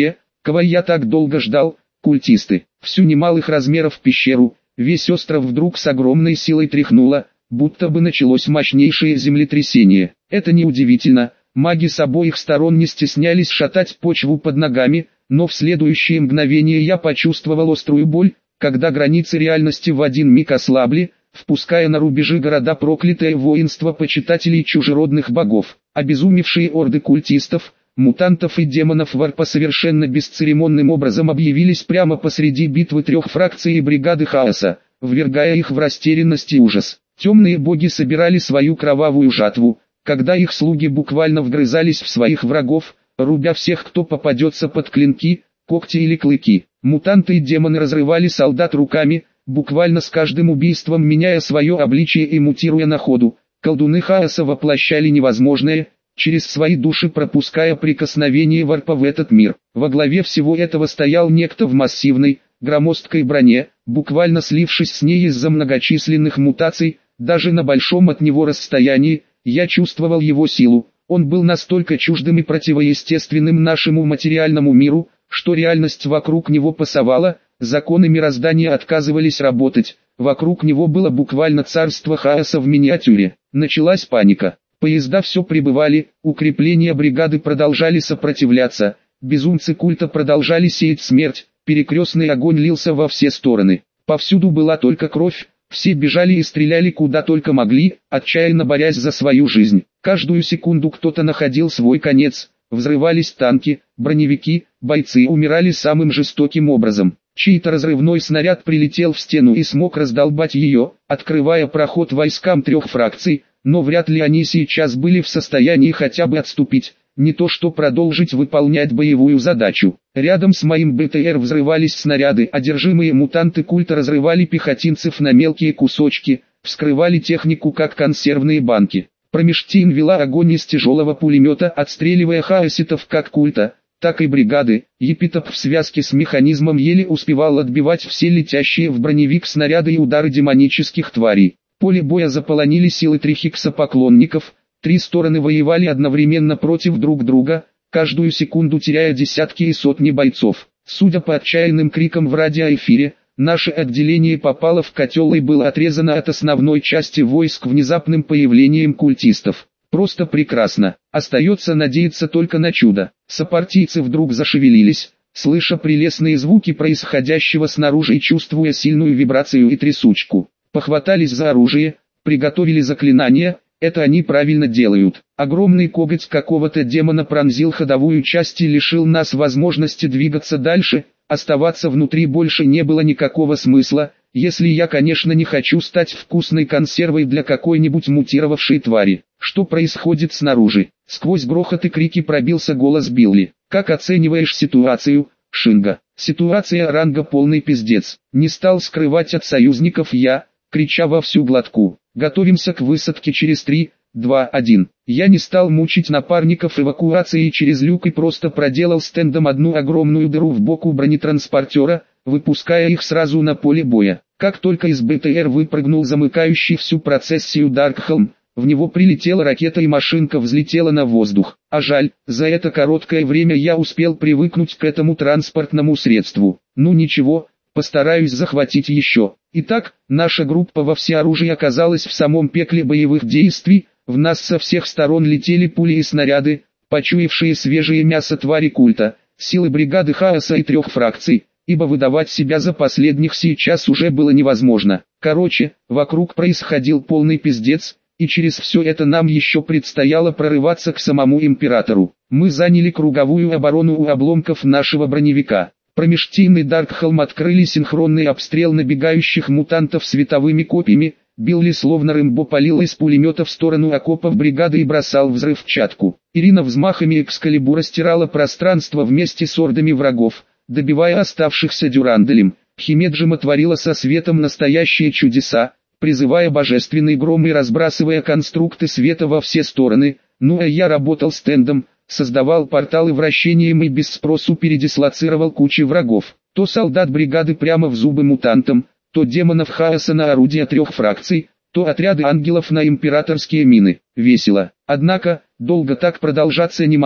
[SPEAKER 1] Кого я так долго ждал? Культисты. Всю немалых размеров пещеру, весь остров вдруг с огромной силой тряхнуло, будто бы началось мощнейшее землетрясение. Это неудивительно, маги с обоих сторон не стеснялись шатать почву под ногами, но в следующее мгновение я почувствовал острую боль, когда границы реальности в один миг ослабли, впуская на рубежи города проклятое воинство почитателей чужеродных богов. Обезумевшие орды культистов, мутантов и демонов варпа совершенно бесцеремонным образом объявились прямо посреди битвы трех фракций и бригады хаоса, ввергая их в растерянность и ужас. Темные боги собирали свою кровавую жатву, когда их слуги буквально вгрызались в своих врагов, рубя всех, кто попадется под клинки, когти или клыки. Мутанты и демоны разрывали солдат руками, буквально с каждым убийством меняя свое обличие и мутируя на ходу. Колдуны хаоса воплощали невозможное, через свои души пропуская прикосновение варпа в этот мир. Во главе всего этого стоял некто в массивной, громоздкой броне, буквально слившись с ней из-за многочисленных мутаций. Даже на большом от него расстоянии, я чувствовал его силу. Он был настолько чуждым и противоестественным нашему материальному миру, что реальность вокруг него пасовала, законы мироздания отказывались работать. Вокруг него было буквально царство хаоса в миниатюре. Началась паника. Поезда все прибывали, укрепления бригады продолжали сопротивляться, безумцы культа продолжали сеять смерть, перекрестный огонь лился во все стороны. Повсюду была только кровь. Все бежали и стреляли куда только могли, отчаянно борясь за свою жизнь. Каждую секунду кто-то находил свой конец, взрывались танки, броневики, бойцы умирали самым жестоким образом. Чей-то разрывной снаряд прилетел в стену и смог раздолбать ее, открывая проход войскам трех фракций, но вряд ли они сейчас были в состоянии хотя бы отступить, не то что продолжить выполнять боевую задачу. Рядом с моим БТР взрывались снаряды, одержимые мутанты культа разрывали пехотинцев на мелкие кусочки, вскрывали технику как консервные банки. Промеж-тем вела огонь из тяжелого пулемета, отстреливая хаоситов как культа, так и бригады. Епитоп в связке с механизмом еле успевал отбивать все летящие в броневик снаряды и удары демонических тварей. Поле боя заполонили силы трихикса-поклонников. Три стороны воевали одновременно против друг друга, каждую секунду теряя десятки и сотни бойцов. Судя по отчаянным крикам в радиоэфире, наше отделение попало в котел и было отрезано от основной части войск внезапным появлением культистов. Просто прекрасно. Остается надеяться только на чудо. Сопартийцы вдруг зашевелились, слыша прелестные звуки происходящего снаружи и чувствуя сильную вибрацию и трясучку. Похватались за оружие, приготовили заклинания. Это они правильно делают. Огромный коготь какого-то демона пронзил ходовую часть и лишил нас возможности двигаться дальше. Оставаться внутри больше не было никакого смысла, если я, конечно, не хочу стать вкусной консервой для какой-нибудь мутировавшей твари. Что происходит снаружи? Сквозь грохот и крики пробился голос Билли. Как оцениваешь ситуацию, Шинга? Ситуация ранга полный пиздец. Не стал скрывать от союзников я, крича во всю глотку. Готовимся к высадке через три, два, один. Я не стал мучить напарников эвакуацией через люк и просто проделал стендом одну огромную дыру в боку бронетранспортера, выпуская их сразу на поле боя. Как только из БТР выпрыгнул замыкающий всю процессию Даркхелм, в него прилетела ракета и машинка взлетела на воздух. А жаль, за это короткое время я успел привыкнуть к этому транспортному средству. Ну ничего, постараюсь захватить еще. Итак, наша группа во всеоружии оказалась в самом пекле боевых действий. В нас со всех сторон летели пули и снаряды, почуявшие свежее мясо твари культа, силы бригады хаоса и трех фракций, ибо выдавать себя за последних сейчас уже было невозможно. Короче, вокруг происходил полный пиздец, и через все это нам еще предстояло прорываться к самому императору. Мы заняли круговую оборону у обломков нашего броневика. Промеж Тин и Даркхелм открыли синхронный обстрел набегающих мутантов световыми копьями. Билли словно Рэмбо палил из пулемета в сторону окопов бригады и бросал взрывчатку. Ирина взмахами экскалибура стирала пространство вместе с ордами врагов, добивая оставшихся дюранделем. Химеджима творила со светом настоящие чудеса, призывая божественный гром и разбрасывая конструкты света во все стороны. Ну а я работал стендом, создавал порталы вращением и без спросу передислоцировал кучи врагов. То солдат бригады прямо в зубы мутантам, то демонов хаоса на орудия трех фракций, то отряды ангелов на императорские мины. Весело. Однако, долго так продолжаться не могло.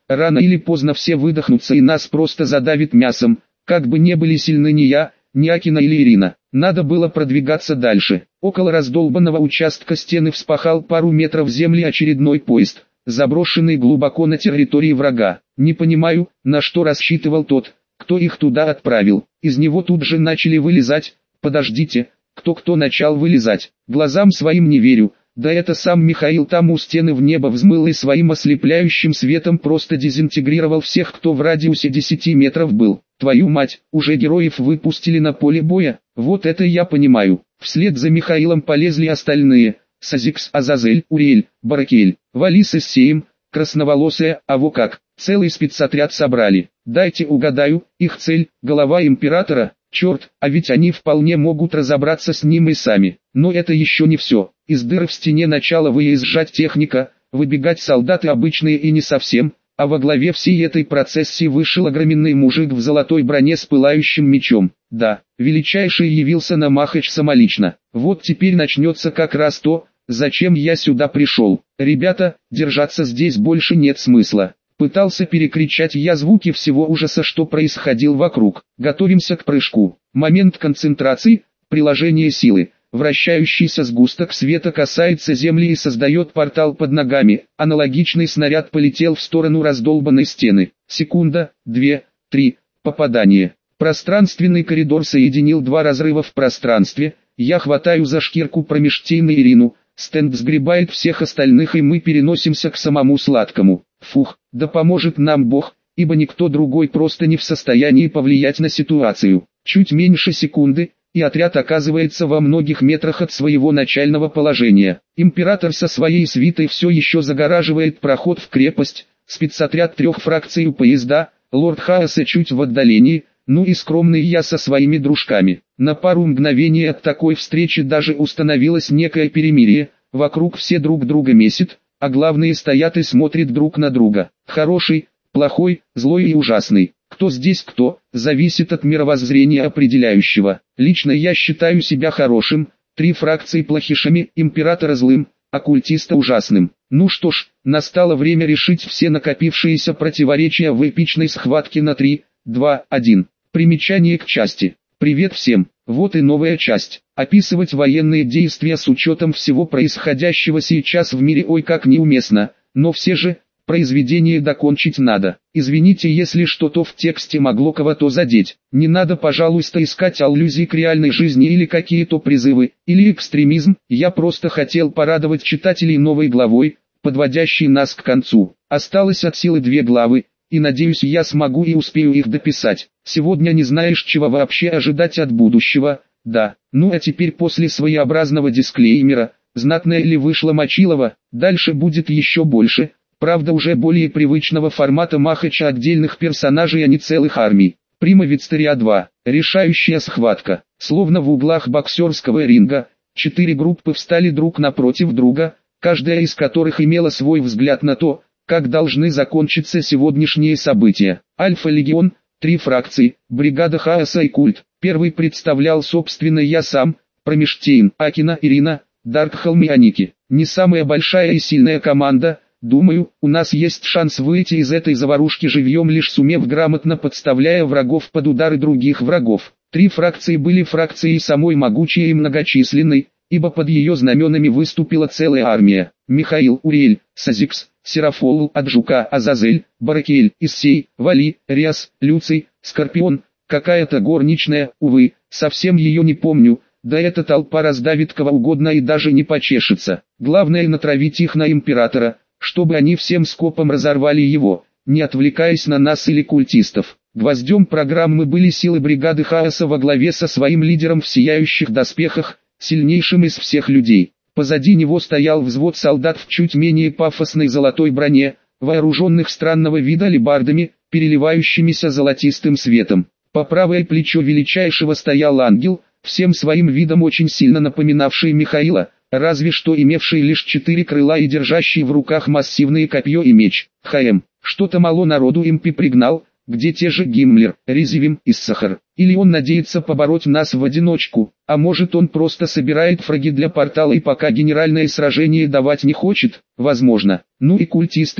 [SPEAKER 1] рано или поздно все выдохнутся и нас просто задавит мясом, как бы не были сильны ни я, ни Акина или Ирина. Надо было продвигаться дальше. Около раздолбанного участка стены вспахал пару метров земли очередной поезд, заброшенный глубоко на территории врага. Не понимаю, на что рассчитывал тот, кто их туда отправил. Из него тут же начали вылезать. Подождите, кто-кто начал вылезать? Глазам своим не верю. Да это сам Михаил там у стены в небо взмыл и своим ослепляющим светом просто дезинтегрировал всех, кто в радиусе десяти метров был. Твою мать, уже героев выпустили на поле боя? Вот это я понимаю. Вслед за Михаилом полезли остальные. Сазикс, Азазель, Уриэль, Баракель, Вали с Иссеем, красноволосая, а во как, целый спецотряд собрали. Дайте угадаю, их цель – голова императора. Черт, а ведь они вполне могут разобраться с ним и сами. Но это еще не все. Из дыры в стене начала выезжать техника, выбегать солдаты обычные и не совсем, а во главе всей этой процессии вышел огроменный мужик в золотой броне с пылающим мечом. Да, величайший явился на Махач самолично. Вот теперь начнется как раз то, зачем я сюда пришел. Ребята, держаться здесь больше нет смысла. Пытался перекричать я звуки всего ужаса, что происходил вокруг. Готовимся к прыжку. Момент концентрации, приложение силы. Вращающийся сгусток света касается земли и создает портал под ногами. Аналогичный снаряд полетел в сторону раздолбанной стены. Секунда, две, три, попадание. Пространственный коридор соединил два разрыва в пространстве. Я хватаю за шкирку промежтейной Ирину. Стенд сгребает всех остальных, и мы переносимся к самому сладкому. Фух, да поможет нам Бог, ибо никто другой просто не в состоянии повлиять на ситуацию. Чуть меньше секунды, и отряд оказывается во многих метрах от своего начального положения. Император со своей свитой все еще загораживает проход в крепость, спецотряд трех фракций у поезда, лорд Хаоса чуть в отдалении, ну и скромный я со своими дружками. На пару мгновений от такой встречи даже установилось некое перемирие, вокруг все друг друга месят, а главные стоят и смотрят друг на друга. Хороший, плохой, злой и ужасный. Кто здесь кто, зависит от мировоззрения определяющего. Лично я считаю себя хорошим, три фракции плохишами, императора злым, оккультиста ужасным. Ну что ж, настало время решить все накопившиеся противоречия в эпичной схватке на три, два, один. Примечание к части. Привет всем, вот и новая часть. Описывать военные действия с учетом всего происходящего сейчас в мире ой как неуместно, но все же, произведение докончить надо. Извините, если что-то в тексте могло кого-то задеть. Не надо, пожалуйста, искать аллюзии к реальной жизни или какие-то призывы, или экстремизм. Я просто хотел порадовать читателей новой главой, подводящей нас к концу. Осталось от силы две главы, и надеюсь, я смогу и успею их дописать. Сегодня не знаешь, чего вообще ожидать от будущего, да. Ну а теперь после своеобразного дисклеймера, знатная ли вышла Мочилова, дальше будет еще больше. Правда, уже более привычного формата Махача отдельных персонажей, а не целых армий. Прима Вицтерия два. Решающая схватка. Словно в углах боксерского ринга, четыре группы встали друг напротив друга, каждая из которых имела свой взгляд на то, как должны закончиться сегодняшние события. Альфа-легион, три фракции, бригада Хаоса и Культ. Первый представлял собственно я сам, Промештейн, Акина, Ирина, Даркхолм и Аники. Не самая большая и сильная команда. Думаю, у нас есть шанс выйти из этой заварушки живьем, лишь сумев грамотно подставляя врагов под удары других врагов. Три фракции были фракцией самой могучей и многочисленной, ибо под ее знаменами выступила целая армия. Михаил, Уриэль, Сазикс, Серафол, Аджука, Азазель, Баракель, Иссей, Вали, Риас, Люций, Скорпион, какая-то горничная, увы, совсем ее не помню. Да эта толпа раздавит кого угодно и даже не почешется. Главное натравить их на императора, чтобы они всем скопом разорвали его, не отвлекаясь на нас или культистов. Гвоздем программы были силы бригады Хаоса во главе со своим лидером в сияющих доспехах, сильнейшим из всех людей. Позади него стоял взвод солдат в чуть менее пафосной золотой броне, вооруженных странного вида алебардами, переливающимися золотистым светом. По правое плечо величайшего стоял ангел, всем своим видом очень сильно напоминавший Михаила, разве что имевший лишь четыре крыла и держащий в руках массивные копье и меч. ХМ, что-то мало народу импи пригнал, где те же Гиммлер, Резивим и Сахар. Или он надеется побороть нас в одиночку, а может он просто собирает фраги для портала и пока генеральное сражение давать не хочет, возможно. Ну и культисты,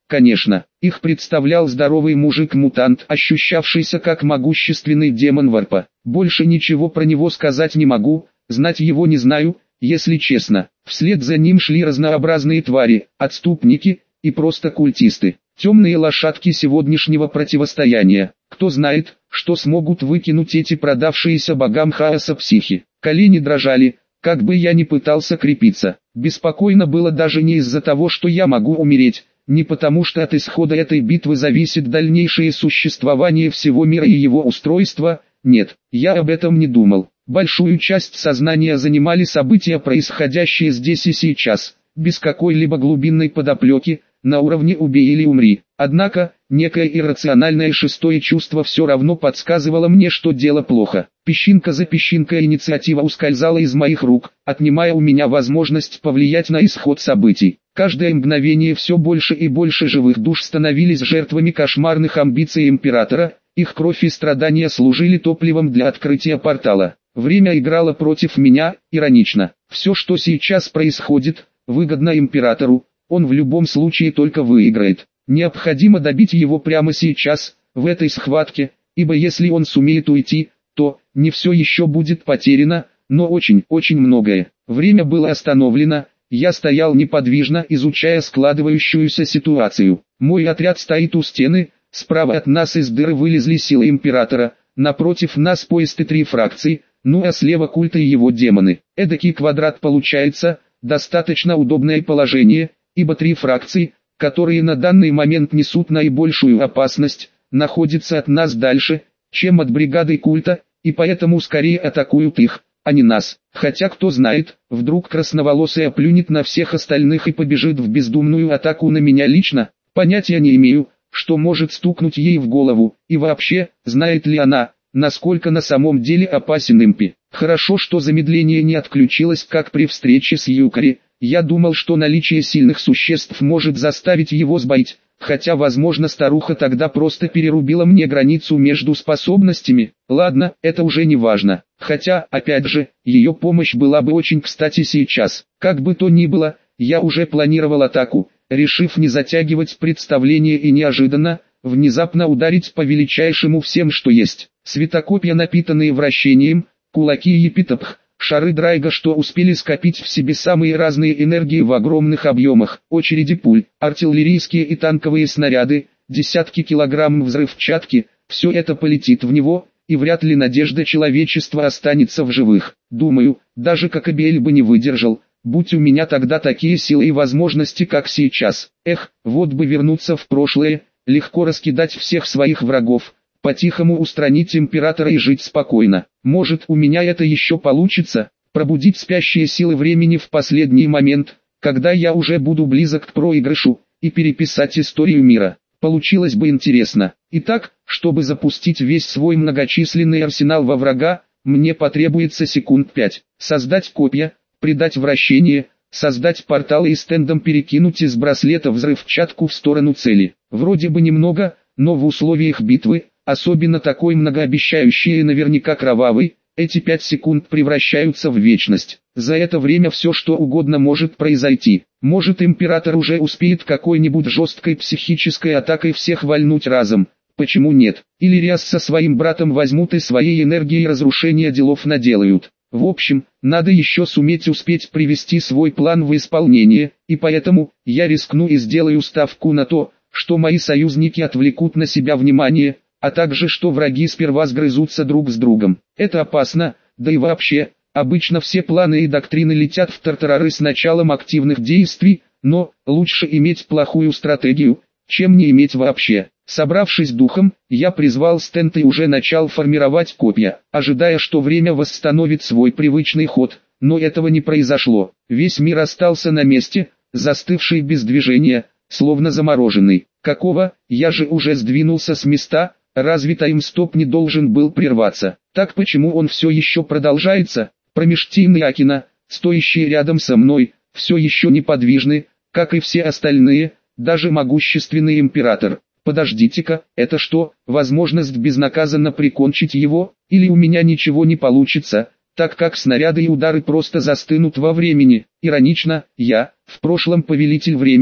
[SPEAKER 1] Конечно, их представлял здоровый мужик-мутант, ощущавшийся как могущественный демон варпа. Больше ничего про него сказать не могу, знать его не знаю, если честно. Вслед за ним шли разнообразные твари, отступники и просто культисты. Темные лошадки сегодняшнего противостояния. Кто знает, что смогут выкинуть эти продавшиеся богам хаоса психи. Колени дрожали, как бы я ни пытался крепиться. Беспокойно было даже не из-за того, что я могу умереть, не потому что от исхода этой битвы зависит дальнейшее существование всего мира и его устройства. Нет, я об этом не думал. Большую часть сознания занимали события, происходящие здесь и сейчас, без какой-либо глубинной подоплеки, на уровне «убей или умри». Однако, некое иррациональное шестое чувство все равно подсказывало мне, что дело плохо. Песчинка за песчинкой инициатива ускользала из моих рук, отнимая у меня возможность повлиять на исход событий. Каждое мгновение все больше и больше живых душ становились жертвами кошмарных амбиций императора, их кровь и страдания служили топливом для открытия портала. Время играло против меня, иронично. Все, что сейчас происходит, выгодно императору, он в любом случае только выиграет. Необходимо добить его прямо сейчас, в этой схватке, ибо если он сумеет уйти, то не все еще будет потеряно, но очень-очень многое. Время было остановлено, я стоял неподвижно, изучая складывающуюся ситуацию. Мой отряд стоит у стены, справа от нас из дыры вылезли силы императора, напротив нас поезд и три фракции, ну а слева культ и его демоны. Эдакий квадрат получается, достаточно удобное положение, ибо три фракции, которые на данный момент несут наибольшую опасность, находятся от нас дальше, чем от бригады культа, и поэтому скорее атакуют их, а не нас. Хотя кто знает, вдруг красноволосая плюнет на всех остальных и побежит в бездумную атаку на меня лично, понятия не имею, что может стукнуть ей в голову, и вообще, знает ли она, насколько на самом деле опасен импи. Хорошо, что замедление не отключилось, как при встрече с Юкари. Я думал, что наличие сильных существ может заставить его сбоить, хотя возможно старуха тогда просто перерубила мне границу между способностями. Ладно, это уже не важно. Хотя, опять же, ее помощь была бы очень кстати сейчас. Как бы то ни было, я уже планировал атаку, решив не затягивать представление и неожиданно, внезапно ударить по величайшему всем, что есть. Светокопья, напитанные вращением, кулаки епитопх, шары драйга, что успели скопить в себе самые разные энергии в огромных объемах, очереди пуль, артиллерийские и танковые снаряды, десятки килограмм взрывчатки, все это полетит в него, и вряд ли надежда человечества останется в живых. Думаю, даже Кокобель бы не выдержал, будь у меня тогда такие силы и возможности, как сейчас. Эх, вот бы вернуться в прошлое, легко раскидать всех своих врагов, по-тихому устранить императора и жить спокойно. Может, у меня это еще получится, пробудить спящие силы времени в последний момент, когда я уже буду близок к проигрышу, и переписать историю мира. Получилось бы интересно. Итак, чтобы запустить весь свой многочисленный арсенал во врага, мне потребуется секунд пять. Создать копья, придать вращение, создать портал и стендом перекинуть из браслета взрывчатку в сторону цели. Вроде бы немного, но в условиях битвы, особенно такой многообещающей и наверняка кровавой, эти пять секунд превращаются в вечность. За это время все что угодно может произойти. Может, император уже успеет какой-нибудь жесткой психической атакой всех вальнуть разом. Почему нет? Или Риас со своим братом возьмут и своей энергией разрушения делов наделают. В общем, надо еще суметь успеть привести свой план в исполнение, и поэтому я рискну и сделаю ставку на то, что мои союзники отвлекут на себя внимание, а также что враги сперва сгрызутся друг с другом. Это опасно, да и вообще, обычно все планы и доктрины летят в тартарары с началом активных действий, но лучше иметь плохую стратегию, чем не иметь вообще. Собравшись духом, я призвал стенд и уже начал формировать копья, ожидая, что время восстановит свой привычный ход, но этого не произошло. Весь мир остался на месте, застывший без движения, словно замороженный. Какого? Я же уже сдвинулся с места. Разве таймстоп не должен был прерваться? Так почему он все еще продолжается? Промежтимные Акина, стоящие рядом со мной, все еще неподвижны, как и все остальные, даже могущественный император. Подождите-ка, это что, возможность безнаказанно прикончить его? Или у меня ничего не получится, так как снаряды и удары просто застынут во времени? Иронично, я, в прошлом повелитель времени,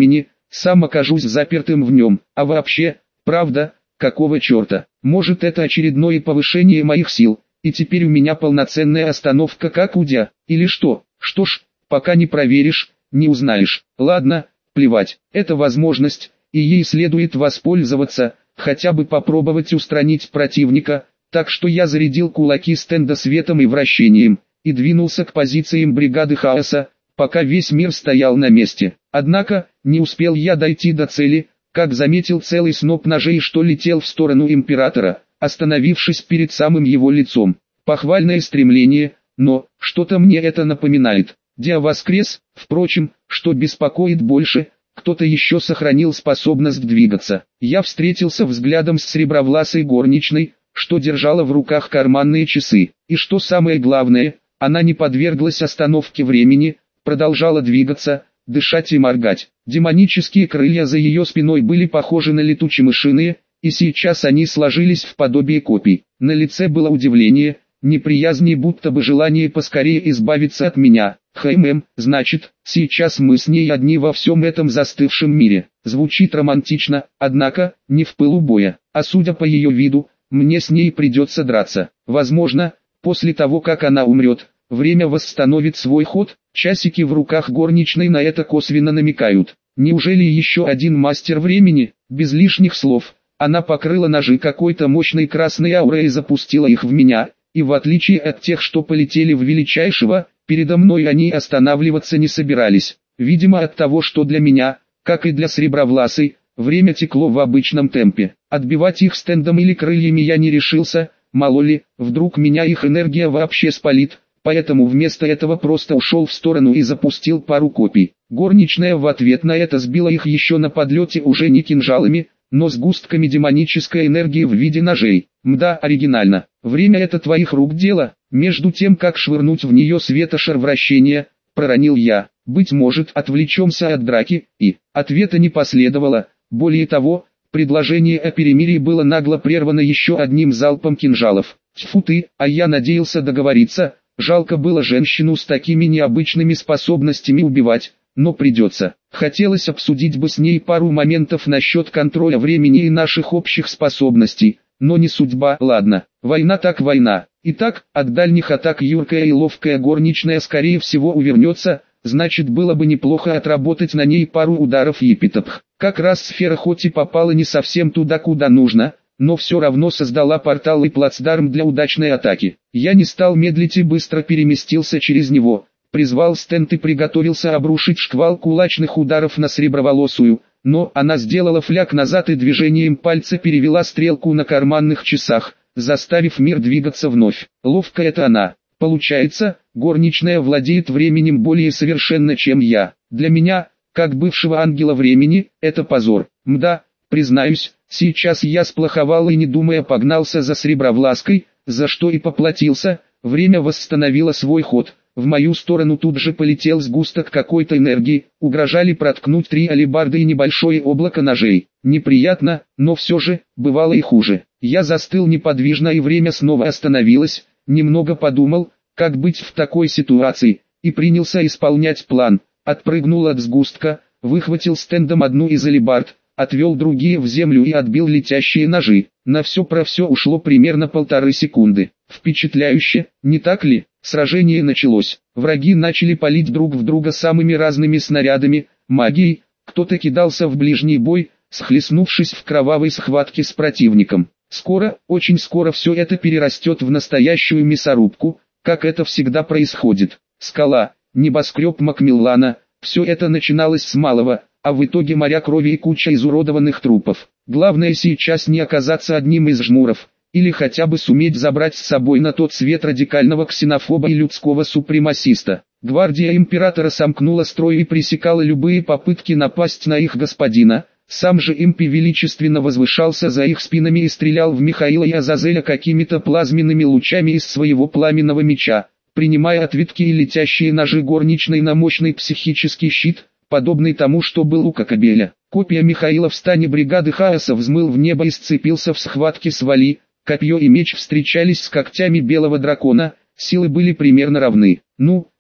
[SPEAKER 1] сам окажусь запертым в нем. А вообще, правда, какого черта? Может, это очередное повышение моих сил, и теперь у меня полноценная остановка как у Дя, или что? Что ж, пока не проверишь, не узнаешь. Ладно, плевать, это возможность, и ей следует воспользоваться, хотя бы попробовать устранить противника. Так что я зарядил кулаки стенда светом и вращением, и двинулся к позициям бригады хаоса, пока весь мир стоял на месте. Однако, не успел я дойти до цели, как заметил целый сноп ножей, что летел в сторону императора, остановившись перед самым его лицом. Похвальное стремление, но что-то мне это напоминает. Диа воскрес, впрочем, что беспокоит больше, кто-то еще сохранил способность двигаться. Я встретился взглядом с сребровласой горничной, что держала в руках карманные часы. И что самое главное, она не подверглась остановке времени, продолжала двигаться, дышать и моргать. Демонические крылья за ее спиной были похожи на летучие мышиные, и сейчас они сложились в подобие копий. На лице было удивление, неприязнь и будто бы желание поскорее избавиться от меня. Хэм, значит, сейчас мы с ней одни во всем этом застывшем мире. Звучит романтично, однако, не в пылу боя, а судя по ее виду, мне с ней придется драться. Возможно, после того как она умрет, время восстановит свой ход. Часики в руках горничной на это косвенно намекают. Неужели еще один мастер времени? Без лишних слов, она покрыла ножи какой-то мощной красной аурой и запустила их в меня, и в отличие от тех, что полетели в величайшего, передо мной они останавливаться не собирались. Видимо, от того, что для меня, как и для сребровласой, время текло в обычном темпе. Отбивать их стендом или крыльями я не решился, мало ли, вдруг меня их энергия вообще спалит, поэтому вместо этого просто ушел в сторону и запустил пару копий. Горничная в ответ на это сбила их еще на подлете уже не кинжалами, но сгустками демонической энергии в виде ножей. Мда, оригинально. Время это твоих рук дело. Между тем, как швырнуть в нее светошар вращения, проронил я. Быть может, отвлечемся от драки, и ответа не последовало. Более того, предложение о перемирии было нагло прервано еще одним залпом кинжалов. Тьфу ты, а я надеялся договориться. Жалко было женщину с такими необычными способностями убивать, но придется. Хотелось обсудить бы с ней пару моментов насчет контроля времени и наших общих способностей, но не судьба. Ладно, война так война. Итак, от дальних атак юркая и ловкая горничная скорее всего увернется, значит было бы неплохо отработать на ней пару ударов епитопх. Как раз сфера хоть и попала не совсем туда, куда нужно, но все равно создала портал и плацдарм для удачной атаки. Я не стал медлить и быстро переместился через него, призвал стенд и приготовился обрушить шквал кулачных ударов на среброволосую, но она сделала фляг назад и движением пальца перевела стрелку на карманных часах, заставив мир двигаться вновь. Ловко это она. Получается, горничная владеет временем более совершенно, чем я. Для меня, как бывшего ангела времени, это позор. Мда, признаюсь, сейчас я сплоховал и не думая погнался за сребровлаской, за что и поплатился. Время восстановило свой ход. В мою сторону тут же полетел сгусток какой-то энергии, угрожали проткнуть три алебарды и небольшое облако ножей. Неприятно, но все же, бывало и хуже. Я застыл неподвижно и время снова остановилось, немного подумал, как быть в такой ситуации, и принялся исполнять план. Отпрыгнул от сгустка, выхватил стендом одну из алебард, отвел другие в землю и отбил летящие ножи. На все про все ушло примерно полторы секунды. Впечатляюще, не так ли? Сражение началось. Враги начали палить друг в друга самыми разными снарядами, магией. Кто-то кидался в ближний бой, схлестнувшись в кровавой схватке с противником. Скоро, очень скоро все это перерастет в настоящую мясорубку, как это всегда происходит. Скала, небоскреб Макмиллана, все это начиналось с малого, а в итоге моря крови и куча изуродованных трупов. Главное сейчас не оказаться одним из жмуров, или хотя бы суметь забрать с собой на тот свет радикального ксенофоба и людского супремасиста. Гвардия императора сомкнула строй и пресекала любые попытки напасть на их господина. Сам же импи величественно возвышался за их спинами и стрелял в Михаила и Азазеля какими-то плазменными лучами из своего пламенного меча, принимая отвитки и летящие ножи горничной на мощный психический щит, подобный тому, что был у Кокабеля. Копия Михаила в стане бригады хаоса взмыл в небо и сцепился в схватке с Вали. Копье и меч встречались с когтями белого дракона, силы были примерно равны. Ну,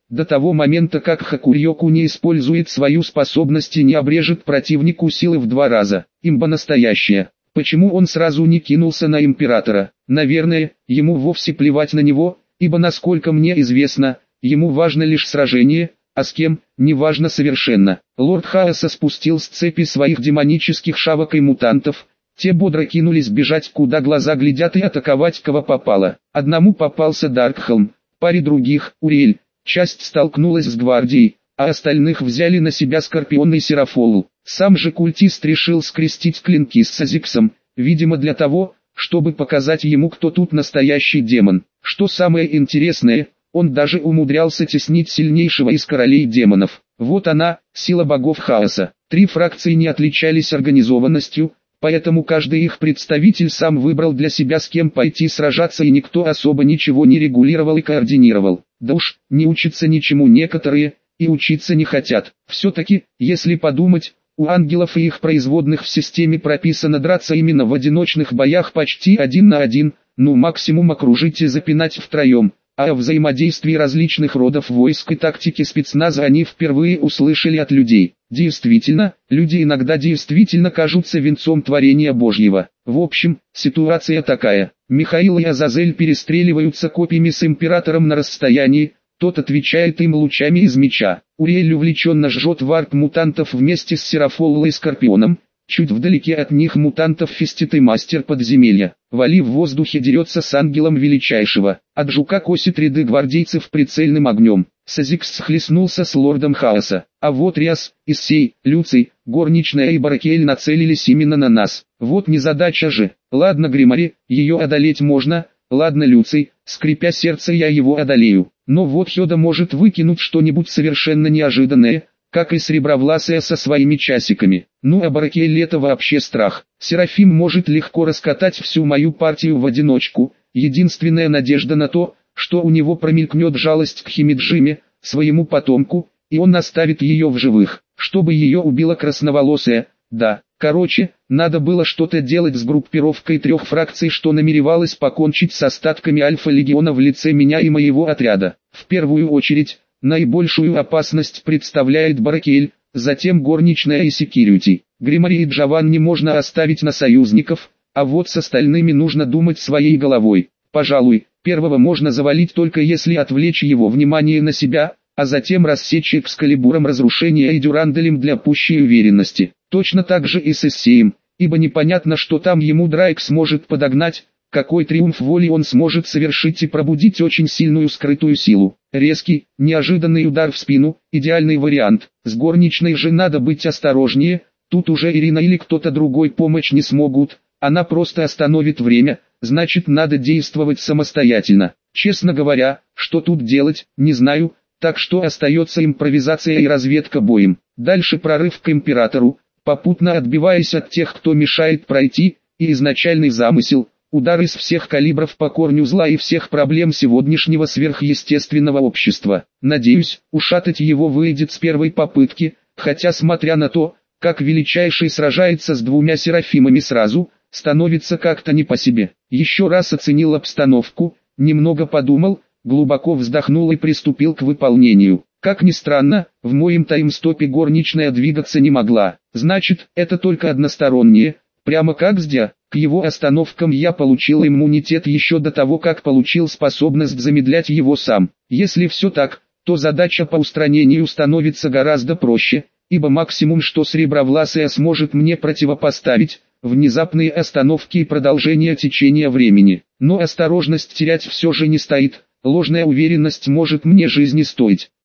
[SPEAKER 1] до того момента как Хакурьоку не использует свою способность и не обрежет противнику силы в два раза. Имба настоящая. Почему он сразу не кинулся на императора? Наверное, ему вовсе плевать на него, ибо насколько мне известно, ему важно лишь сражение, а с кем, не важно совершенно. Лорд Хаоса спустил с цепи своих демонических шавок и мутантов. Те бодро кинулись бежать, куда глаза глядят, и атаковать кого попало. Одному попался Даркхелм, паре других — Уриэль. Часть столкнулась с гвардией, а остальных взяли на себя Скорпион и Серафолл. Сам же культист решил скрестить клинки с Сазиксом, видимо для того, чтобы показать ему, кто тут настоящий демон. Что самое интересное, он даже умудрялся теснить сильнейшего из королей демонов. Вот она, сила богов хаоса. Три фракции не отличались организованностью, поэтому каждый их представитель сам выбрал для себя, с кем пойти сражаться, и никто особо ничего не регулировал и координировал. Да уж, не учатся ничему некоторые, и учиться не хотят. Все-таки, если подумать, у ангелов и их производных в системе прописано драться именно в одиночных боях почти один на один, ну максимум окружить и запинать втроем. А о взаимодействии различных родов войск и тактики спецназа они впервые услышали от людей. Действительно, люди иногда действительно кажутся венцом творения Божьего. В общем, ситуация такая. Михаил и Азазель перестреливаются копьями с императором на расстоянии, тот отвечает им лучами из меча. Уриэль увлеченно жжет варп-мутантов вместе с Серафоллом и Скорпионом. Чуть вдалеке от них мутантов фистит и мастер подземелья. Вали в воздухе дерется с ангелом величайшего. От жука косит ряды гвардейцев прицельным огнем. Сазикс схлестнулся с лордом хаоса. А вот Риас, Иссей, Люций, Горничная и Баракель нацелились именно на нас. Вот незадача же. Ладно Гримари, ее одолеть можно. Ладно Люций, скрипя сердце, я его одолею. Но вот Хёда может выкинуть что-нибудь совершенно неожиданное, как и Сребровласая со своими часиками. Ну а Баракель — это вообще страх. Серафим может легко раскатать всю мою партию в одиночку. Единственная надежда на то, что у него промелькнет жалость к Химиджиме, своему потомку, и он оставит ее в живых, чтобы ее убила красноволосая. Да, короче, надо было что-то делать с группировкой трех фракций, что намеревалась покончить с остатками Альфа-легиона в лице меня и моего отряда. В первую очередь, наибольшую опасность представляет Баракель, затем Горничная и Секьюрити. Гримари и Джованни можно оставить на союзников, а вот с остальными нужно думать своей головой. Пожалуй, первого можно завалить только если отвлечь его внимание на себя, а затем рассечь Экскалибуром разрушения и Дюранделем для пущей уверенности. Точно так же и с Иссеем, ибо непонятно, что там ему Драйк сможет подогнать, какой триумф воли он сможет совершить и пробудить очень сильную скрытую силу. Резкий, неожиданный удар в спину – идеальный вариант. С Горничной же надо быть осторожнее, тут уже Ирина или кто-то другой помочь не смогут, она просто остановит время, значит надо действовать самостоятельно. Честно говоря, что тут делать, не знаю, так что остается импровизация и разведка боем. Дальше прорыв к императору, попутно отбиваясь от тех, кто мешает пройти, и изначальный замысел – удар из всех калибров по корню зла и всех проблем сегодняшнего сверхъестественного общества. Надеюсь, ушатать его выйдет с первой попытки, хотя смотря на то, как величайший сражается с двумя серафимами сразу, становится как-то не по себе. Еще раз оценил обстановку, немного подумал, глубоко вздохнул и приступил к выполнению. Как ни странно, в моем таймстопе Горничная двигаться не могла. Значит, это только одностороннее, прямо как с Дя. К его остановкам я получил иммунитет еще до того, как получил способность замедлять его сам. Если все так, то задача по устранению становится гораздо проще, ибо максимум, что Сребровласая сможет мне противопоставить, внезапные остановки и продолжение течения времени. Но осторожность терять все же не стоит, ложная уверенность может мне жизни стоить.